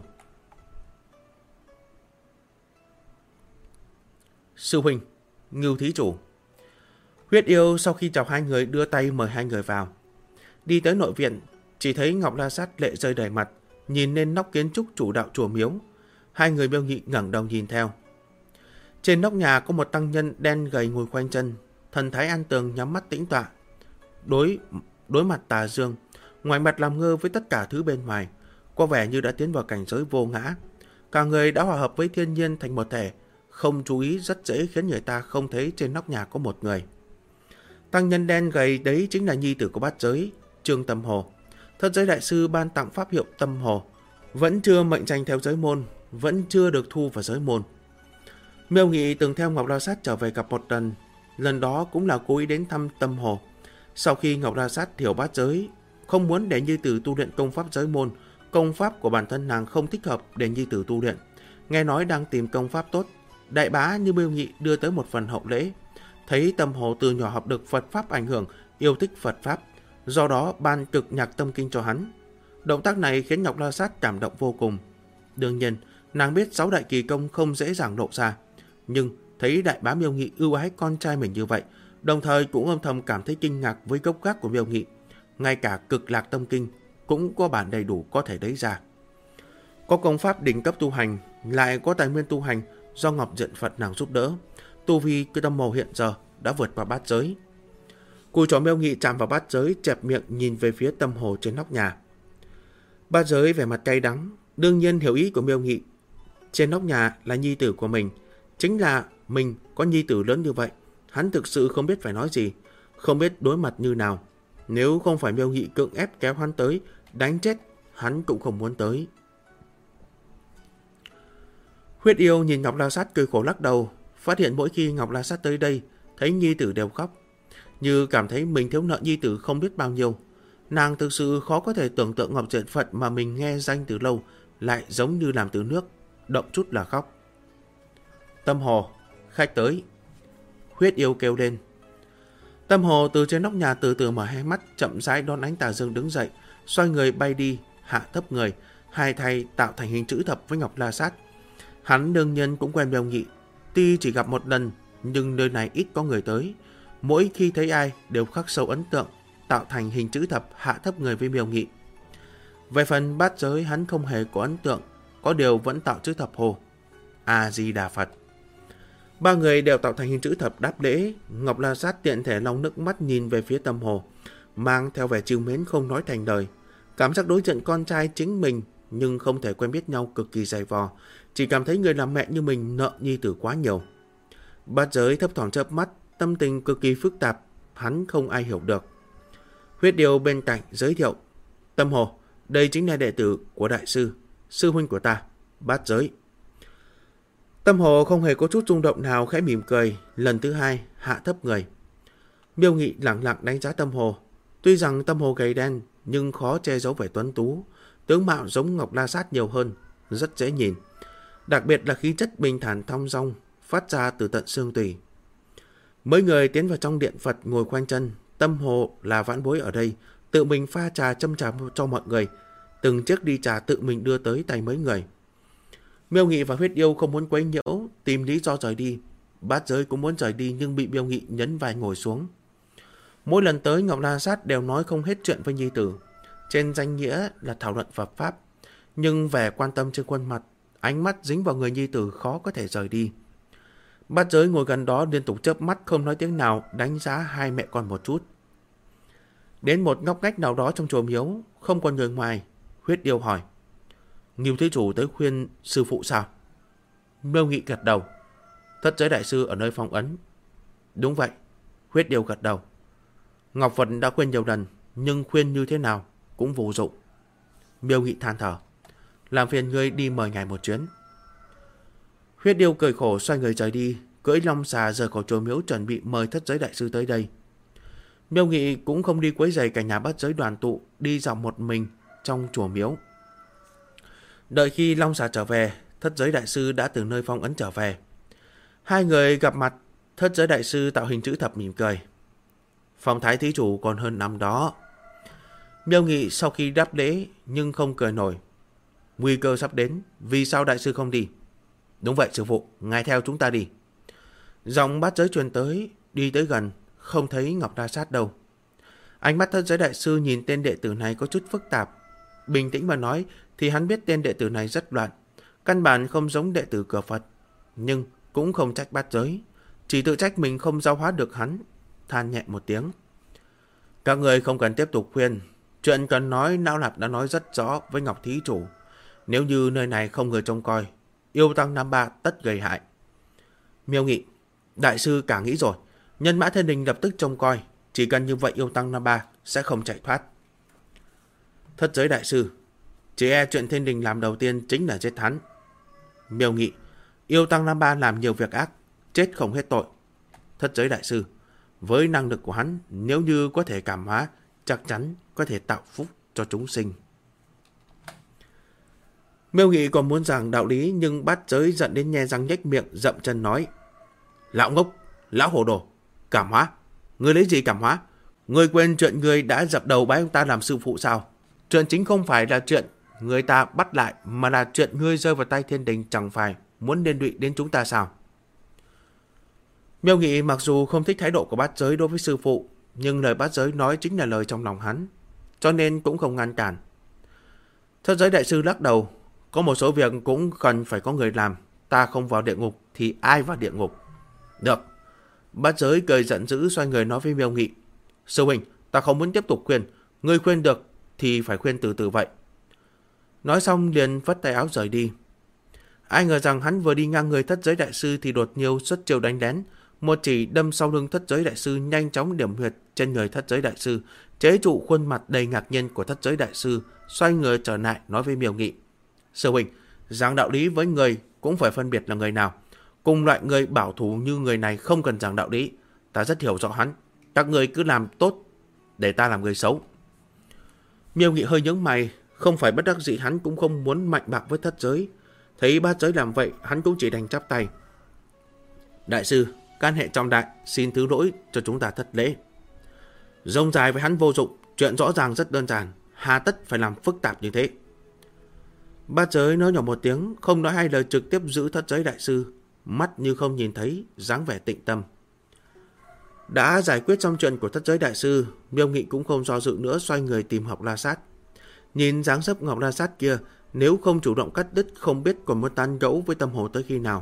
Sư huynh, Ngưu thí chủ. Huyết Yêu sau khi chào hai người đưa tay mời hai người vào. Đi tới nội viện, chỉ thấy Ngọc La Sát lệ rơi đầy mặt, nhìn lên nóc kiến trúc chủ đạo chùa miếu. Hai người Miêu Nghị ngẩng đầu nhìn theo. Trên nóc nhà có một tăng nhân đen gầy ngồi khoanh chân, thần thái an tường nhắm mắt tĩnh tọa, đối mặt tà dương, ngoài mặt làm ngơ với tất cả thứ bên ngoài, có vẻ như đã tiến vào cảnh giới vô ngã. Cả người đã hòa hợp với thiên nhiên thành một thể, không chú ý rất dễ khiến người ta không thấy trên nóc nhà có một người. Tăng nhân đen gầy đấy chính là nhi tử của Bát Giới, Trương Tâm Hồ. Thất giới đại sư ban tặng pháp hiệu Tâm Hồ, vẫn chưa mệnh danh theo giới môn, vẫn chưa được thu vào giới môn. Miêu Nghị từng theo Ngọc La Sát trở về gặp một lần đó cũng là cố ý đến thăm Tâm Hồ. Sau khi Ngọc La Sát hiểu Bát Giới, không muốn để nhi tử tu luyện công pháp giới môn, công pháp của bản thân nàng không thích hợp để nhi tử tu luyện. Nghe nói đang tìm công pháp tốt, đại bá như Miêu Nghị đưa tới một phần hậu lễ. Thấy Tâm Hồ từ nhỏ học được Phật pháp ảnh hưởng, yêu thích Phật pháp, do đó ban cực nhạc tâm kinh cho hắn. Động tác này khiến Ngọc La Sát cảm động vô cùng. Đương nhiên, nàng biết 6 đại kỳ công không dễ dàng lộ ra, nhưng thấy đại bá Miêu Nghị ưu ái con trai mình như vậy, đồng thời cũng âm thầm cảm thấy kinh ngạc với gốc gác của Miêu Nghị. Ngay cả cực lạc tâm kinh cũng có bản đầy đủ có thể lấy ra. Có công pháp đỉnh cấp tu hành, lại có tài nguyên tu hành do Ngọc Diện Phật nàng giúp đỡ. Tu vi của Tâm Hồ hiện giờ đã vượt qua Bát Giới. Cùi chó Miêu Nghị chạm vào Bát Giới, chẹp miệng nhìn về phía Tâm Hồ trên nóc nhà. Bát Giới vẻ mặt cay đắng, đương nhiên hiểu ý của Miêu Nghị. Trên nóc nhà là nhi tử của mình, chính là mình có nhi tử lớn như vậy, hắn thực sự không biết phải nói gì, không biết đối mặt như nào. Nếu không phải Miêu Nghị cưỡng ép kéo hắn tới, đánh chết, hắn cũng không muốn tới. Huyết Yêu nhìn Ngọc La Sát cười khổ lắc đầu, phát hiện mỗi khi Ngọc La Sát tới đây, thấy nhi tử đều khóc, như cảm thấy mình thiếu nợ nhi tử không biết bao nhiêu. Nàng thực sự khó có thể tưởng tượng Ngọc Diện Phật mà mình nghe danh từ lâu lại giống như làm từ nước, động chút là khóc. Tâm Hồ, khách tới. Huyết Yêu kêu lên. Tâm Hồ từ trên nóc nhà từ từ mở hai mắt, chậm rãi đón ánh tà dương đứng dậy, xoay người bay đi, hạ thấp người, hai tay tạo thành hình chữ thập với Ngọc La Sát. Hắn đương nhiên cũng quen Miêu Nghị, tuy chỉ gặp một lần, nhưng nơi này ít có người tới. Mỗi khi thấy ai đều khắc sâu ấn tượng, tạo thành hình chữ thập hạ thấp người với Miêu Nghị. Về phần Bát Giới hắn không hề có ấn tượng, có điều vẫn tạo chữ thập Hồ. A-di-đà Phật. Ba người đều tạo thành hình chữ thập đáp lễ. Ngọc La Sát tiện thể lau nước mắt nhìn về phía Tâm Hồ, mang theo vẻ trìu mến không nói thành lời. Cảm giác đối diện con trai chính mình nhưng không thể quen biết nhau cực kỳ dày vò, chỉ cảm thấy người làm mẹ như mình nợ nhi tử quá nhiều. Bát Giới thấp thỏm chớp mắt, tâm tình cực kỳ phức tạp, hắn không ai hiểu được. Huyết Yêu bên cạnh giới thiệu. Tâm Hồ, đây chính là đệ tử của đại sư, sư huynh của ta, Bát Giới. Tâm Hồ không hề có chút rung động nào, khẽ mỉm cười, lần thứ hai hạ thấp người. Miêu Nghị lặng lặng đánh giá Tâm Hồ. Tuy rằng Tâm Hồ gầy đen nhưng khó che giấu vẻ tuấn tú, tướng mạo giống Ngọc La Sát nhiều hơn, rất dễ nhìn. Đặc biệt là khí chất bình thản thong dong phát ra từ tận xương tủy. Mấy người tiến vào trong điện Phật ngồi khoanh chân. Tâm Hồ là vãn bối ở đây, tự mình pha trà châm trà cho mọi người, từng chiếc ly trà tự mình đưa tới tay mấy người. Miêu Nghị và Huyết Yêu không muốn quấy nhiễu, tìm lý do rời đi. Bát Giới cũng muốn rời đi nhưng bị Miêu Nghị nhấn vai ngồi xuống. Mỗi lần tới, Ngọc La Sát đều nói không hết chuyện với nhi tử. Trên danh nghĩa là thảo luận Phật pháp, nhưng vẻ quan tâm trên khuôn mặt, ánh mắt dính vào người nhi tử khó có thể rời đi. Bát Giới ngồi gần đó liên tục chớp mắt không nói tiếng nào, đánh giá hai mẹ con một chút. Đến một ngóc ngách nào đó trong chùa miếu, không còn người ngoài, Huyết Yêu hỏi: Ngưu Thí Chủ tới khuyên sư phụ sao? Miêu Nghị gật đầu: Thất Giới đại sư ở nơi phong ấn. Đúng vậy, Huyết Yêu gật đầu. Ngọc Phật đã khuyên nhiều lần, nhưng khuyên như thế nào cũng vô dụng. Miêu Nghị than thở: Làm phiền ngươi đi mời ngài một chuyến. Huyết Yêu cười khổ xoay người rời đi, cưỡi long xà rời khỏi chùa miếu chuẩn bị mời Thất Giới đại sư tới đây. Miêu Nghị cũng không đi quấy rầy cả nhà Bát Giới đoàn tụ, đi dạo một mình trong chùa miếu. Đợi khi long xà trở về, Thất Giới đại sư đã từ nơi phong ấn trở về. Hai người gặp mặt, Thất Giới đại sư tạo hình chữ thập mỉm cười: Phong thái thí chủ còn hơn năm đó. Miêu Nghị sau khi đáp lễ nhưng không cười nổi: Nguy cơ sắp đến, vì sao đại sư không đi? Đúng vậy sư phụ, ngài theo chúng ta đi. Giọng Bát Giới truyền tới, đi tới gần, không thấy Ngọc La Sát đâu. Ánh mắt Thất Giới đại sư nhìn tên đệ tử này có chút phức tạp. Bình tĩnh mà nói thì hắn biết tên đệ tử này rất loạn, căn bản không giống đệ tử cửa Phật, nhưng cũng không trách Bát Giới, chỉ tự trách mình không giáo hóa được hắn, than nhẹ một tiếng: Các người không cần tiếp tục khuyên, chuyện cần nói Não Lạp đã nói rất rõ với Ngọc thí chủ. Nếu như nơi này không người trông coi, yêu tăng Nam Ba tất gây hại. Miêu Nghị: Đại sư cả nghĩ rồi, nhân mã thiên đình lập tức trông coi, chỉ cần như vậy yêu tăng Nam Ba sẽ không chạy thoát. Thất Giới đại sư: Chỉ e chuyện thiên đình làm đầu tiên chính là giết hắn. Miêu Nghị: Yêu tăng Nam Ba làm nhiều việc ác, chết không hết tội. Thất Giới đại sư: Với năng lực của hắn, nếu như có thể cảm hóa, chắc chắn có thể tạo phúc cho chúng sinh. Miêu Nghị còn muốn giảng đạo lý, nhưng Bát Giới giận đến nhe răng nhếch miệng, dậm chân nói: Lão ngốc, lão hồ đồ, cảm hóa? Ngươi lấy gì cảm hóa? Ngươi quên chuyện ngươi đã dập đầu bái ông ta làm sư phụ sao? Chuyện chính không phải là chuyện người ta bắt lại, mà là chuyện ngươi rơi vào tay thiên đình, chẳng phải muốn liên lụy đến chúng ta sao? Miêu Nghị mặc dù không thích thái độ của Bát Giới đối với sư phụ, nhưng lời Bát Giới nói chính là lời trong lòng hắn, cho nên cũng không ngăn cản. Thất Giới đại sư lắc đầu: Có một số việc cũng cần phải có người làm, ta không vào địa ngục thì ai vào địa ngục? Được. Bát Giới cười giận dữ xoay người nói với Miêu Nghị: Sư huynh, ta không muốn tiếp tục khuyên, ngươi khuyên được thì phải khuyên từ từ vậy. Nói xong liền vất tay áo rời đi. Ai ngờ rằng hắn vừa đi ngang người Thất Giới đại sư thì đột nhiên xuất chiêu đánh lén, một chỉ đâm sau lưng Thất Giới đại sư, nhanh chóng điểm huyệt trên người Thất Giới đại sư, chế trụ khuôn mặt đầy ngạc nhiên của Thất Giới đại sư, xoay người trở lại nói với Miêu Nghị: Sư huynh, giảng đạo lý với người cũng phải phân biệt là người nào. Cùng loại người bảo thủ như người này không cần giảng đạo lý, ta rất hiểu rõ hắn. Các người cứ làm tốt để ta làm người xấu. Miêu Nghị hơi nhướng mày, không phải bất đắc dĩ, hắn cũng không muốn mạnh bạc với Thất Giới. Thấy Bát Giới làm vậy, hắn cũng chỉ đành chắp tay: Đại sư, can hệ trọng đại, xin thứ lỗi cho chúng ta thất lễ. Rông dài với hắn vô dụng, chuyện rõ ràng rất đơn giản, hà tất phải làm phức tạp như thế. Bát Giới nói nhỏ một tiếng, không nói hai lời, trực tiếp giữ Thất Giới đại sư, mắt như không nhìn thấy, dáng vẻ tịnh tâm. Đã giải quyết xong chuyện của Thất Giới đại sư, Miêu Nghị cũng không do dự nữa, xoay người tìm Ngọc La Sát. Nhìn dáng dấp Ngọc La Sát kia, nếu không chủ động cắt đứt, không biết còn muốn tán gẫu với Tâm Hồ tới khi nào.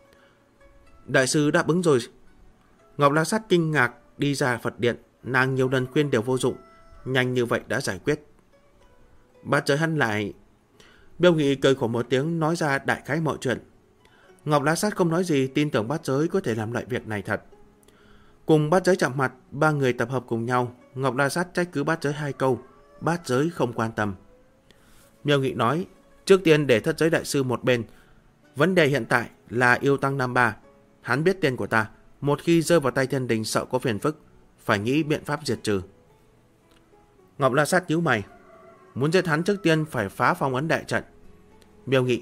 Đại sư đáp ứng rồi. Ngọc La Sát kinh ngạc đi ra Phật điện, nàng nhiều lần khuyên đều vô dụng, nhanh như vậy đã giải quyết. Bát Giới hắn lại. Miêu Nghị cười khổ một tiếng, nói ra đại khái mọi chuyện. Ngọc La Sát không nói gì, tin tưởng Bát Giới có thể làm lại việc này thật. Cùng Bát Giới chạm mặt, ba người tập hợp cùng nhau. Ngọc La Sát trách cứ Bát Giới hai câu, Bát Giới không quan tâm. Miêu Nghị nói: Trước tiên để Thất Giới đại sư một bên, vấn đề hiện tại là yêu tăng Nam Ba. Hắn biết tên của ta, một khi rơi vào tay thiên đình sợ có phiền phức, phải nghĩ biện pháp diệt trừ. Ngọc La Sát nhíu mày: Muốn giết hắn trước tiên phải phá phong ấn đại trận. Miêu Nghị: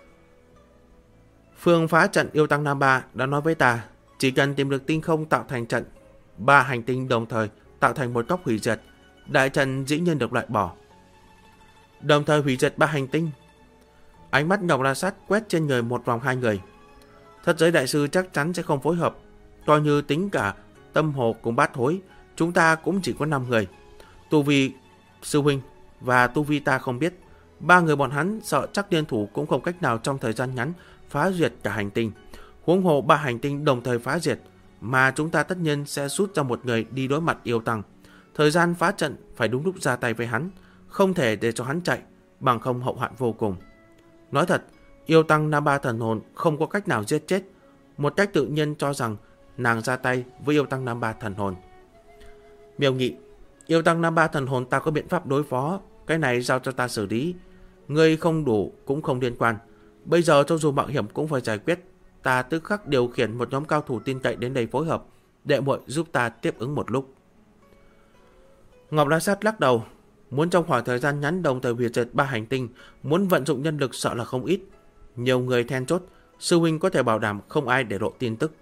Phương phá trận yêu tăng Nam Ba đã nói với ta, chỉ cần tìm được tinh không tạo thành trận, 3 hành tinh đồng thời tạo thành một góc hủy diệt, đại trận dĩ nhiên được loại bỏ. đồng thời hủy diệt 3 hành tinh. Ánh mắt Ngọc La Sát quét trên người một vòng hai người. Thất giới đại sư chắc chắn sẽ không phối hợp. Coi như tính cả Tâm Hồ cùng Bát Thối, chúng ta cũng chỉ có 5 người. Tu vi sư huynh và tu vi ta không biết. 3 người bọn hắn sợ chắc liên thủ cũng không cách nào trong thời gian ngắn phá diệt cả hành tinh. Huống hồ 3 hành tinh đồng thời phá diệt, mà chúng ta tất nhiên sẽ rút ra một người đi đối mặt yêu tăng. Thời gian phá trận phải đúng lúc ra tay với hắn, không thể để cho hắn chạy, bằng không hậu hoạn vô cùng. Nói thật, yêu tăng Nam Ba thần hồn không có cách nào giết chết, một cách tự nhiên cho rằng nàng ra tay với yêu tăng Nam Ba thần hồn. Miêu Nghị, yêu tăng Nam Ba thần hồn ta có biện pháp đối phó, cái này giao cho ta xử lý. Ngươi không đủ cũng không liên quan. Bây giờ cho dù mạo hiểm cũng phải giải quyết. Ta tức khắc điều khiển một nhóm cao thủ tin cậy đến đây phối hợp. Đệ muội giúp ta tiếp ứng một lúc. Ngọc La Sát lắc đầu. Muốn trong khoảng thời gian ngắn đồng thời hủy diệt 3 hành tinh, muốn vận dụng nhân lực sợ là không ít. Nhiều người then chốt, sư huynh có thể bảo đảm không ai để lộ tin tức.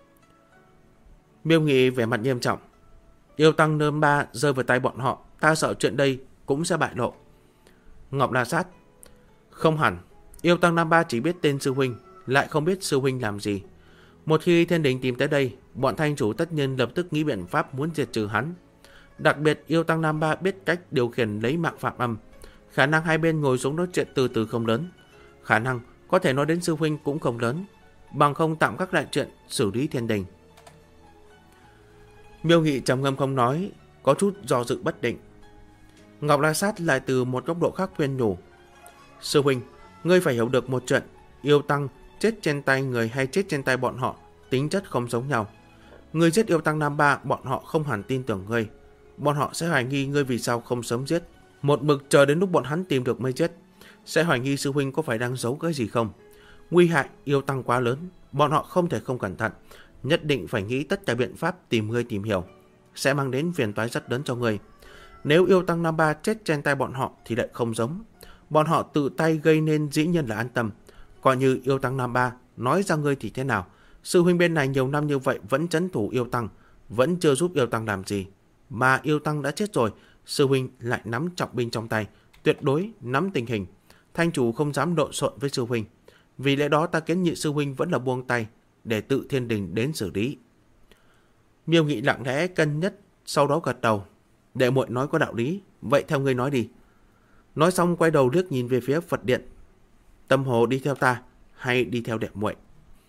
Miêu Nghị vẻ mặt nghiêm trọng. Yêu tăng Nam Ba rơi vào tay bọn họ, ta sợ chuyện đây cũng sẽ bại lộ. Ngọc La Sát, không hẳn. Yêu tăng Nam Ba chỉ biết tên sư huynh, lại không biết sư huynh làm gì. Một khi thiên đình tìm tới đây, bọn thanh chủ tất nhiên lập tức nghĩ biện pháp muốn diệt trừ hắn. Đặc biệt yêu tăng Nam Ba biết cách điều khiển lấy mạng Phạm Âm. Khả năng hai bên ngồi xuống nói chuyện từ từ không lớn. Khả năng có thể nói đến sư huynh cũng không lớn. Bằng không tạm các đại chuyện xử lý thiên đình. Miêu Nghị trầm ngâm không nói, có chút do dự bất định. Ngọc La Sát lại từ một góc độ khác khuyên nhủ. Sư huynh, ngươi phải hiểu được một chuyện. Yêu tăng chết trên tay người hay chết trên tay bọn họ, tính chất không giống nhau. Ngươi giết yêu tăng Nam Ba, bọn họ không hẳn tin tưởng ngươi. Bọn họ sẽ hoài nghi ngươi vì sao không sớm giết, một mực chờ đến lúc bọn hắn tìm được mới giết. Sẽ hoài nghi sư huynh có phải đang giấu cái gì không. Nguy hại yêu tăng quá lớn, bọn họ không thể không cẩn thận. Nhất định phải nghĩ tất cả biện pháp tìm ngươi tìm hiểu, sẽ mang đến phiền toái rất lớn cho ngươi. Nếu yêu tăng Nam Ba chết trên tay bọn họ thì lại không giống. Bọn họ tự tay gây nên dĩ nhiên là an tâm. Coi như yêu tăng Nam Ba nói ra ngươi thì thế nào. Sư huynh bên này nhiều năm như vậy vẫn trấn thủ yêu tăng, vẫn chưa giúp yêu tăng làm gì. Mà yêu tăng đã chết rồi, sư huynh lại nắm trọng binh trong tay, tuyệt đối nắm tình hình. Thanh chủ không dám lộn xộn với sư huynh. Vì lẽ đó ta kiến nghị sư huynh vẫn là buông tay, để tự thiên đình đến xử lý. Miêu Nghị lặng lẽ cân nhắc, sau đó gật đầu. Đệ muội nói có đạo lý, vậy theo ngươi nói đi. Nói xong quay đầu liếc nhìn về phía Phật điện. Tâm Hồ đi theo ta hay đi theo đệ muội?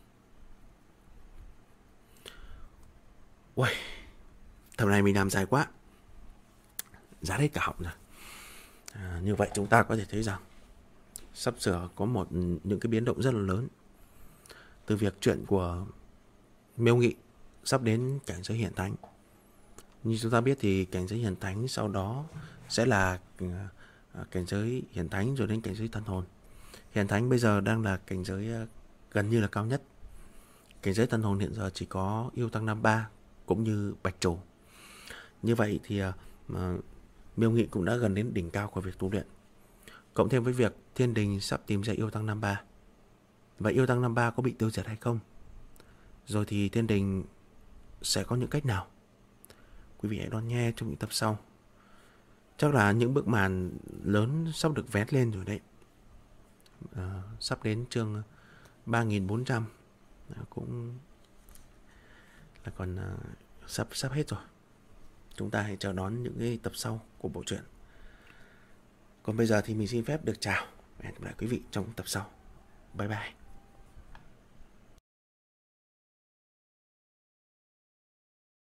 Ui, tầm này mình làm dài quá, giá hết cả họng rồi. Như vậy chúng ta có thể thấy rằng sắp sửa có những cái biến động rất là lớn. Từ việc chuyện của Miêu Nghị sắp đến cảnh giới hiển thánh. Như chúng ta biết thì cảnh giới hiển thánh sau đó sẽ là cảnh giới hiển thánh rồi đến cảnh giới thần hồn. Hiển thánh bây giờ đang là cảnh giới gần như là cao nhất. Cảnh giới thần hồn hiện giờ chỉ có yêu tăng Nam Ba cũng như Bạch Trù. Như vậy thì Miêu Nghị cũng đã gần đến đỉnh cao của việc tu luyện. Cộng thêm với việc thiên đình sắp tìm ra yêu tăng Nam Ba. Và yêu tăng Nam Ba có bị tiêu diệt hay không? Rồi thì thiên đình sẽ có những cách nào? Quý vị hãy đón nghe trong những tập sau. Chắc là những bức màn lớn sắp được vét lên rồi đấy. Sắp đến chương 3400 cũng là còn sắp hết rồi. Chúng ta hãy chờ đón những cái tập sau của bộ truyện. Còn bây giờ thì mình xin phép được chào và hẹn gặp lại quý vị trong tập sau. Bye bye.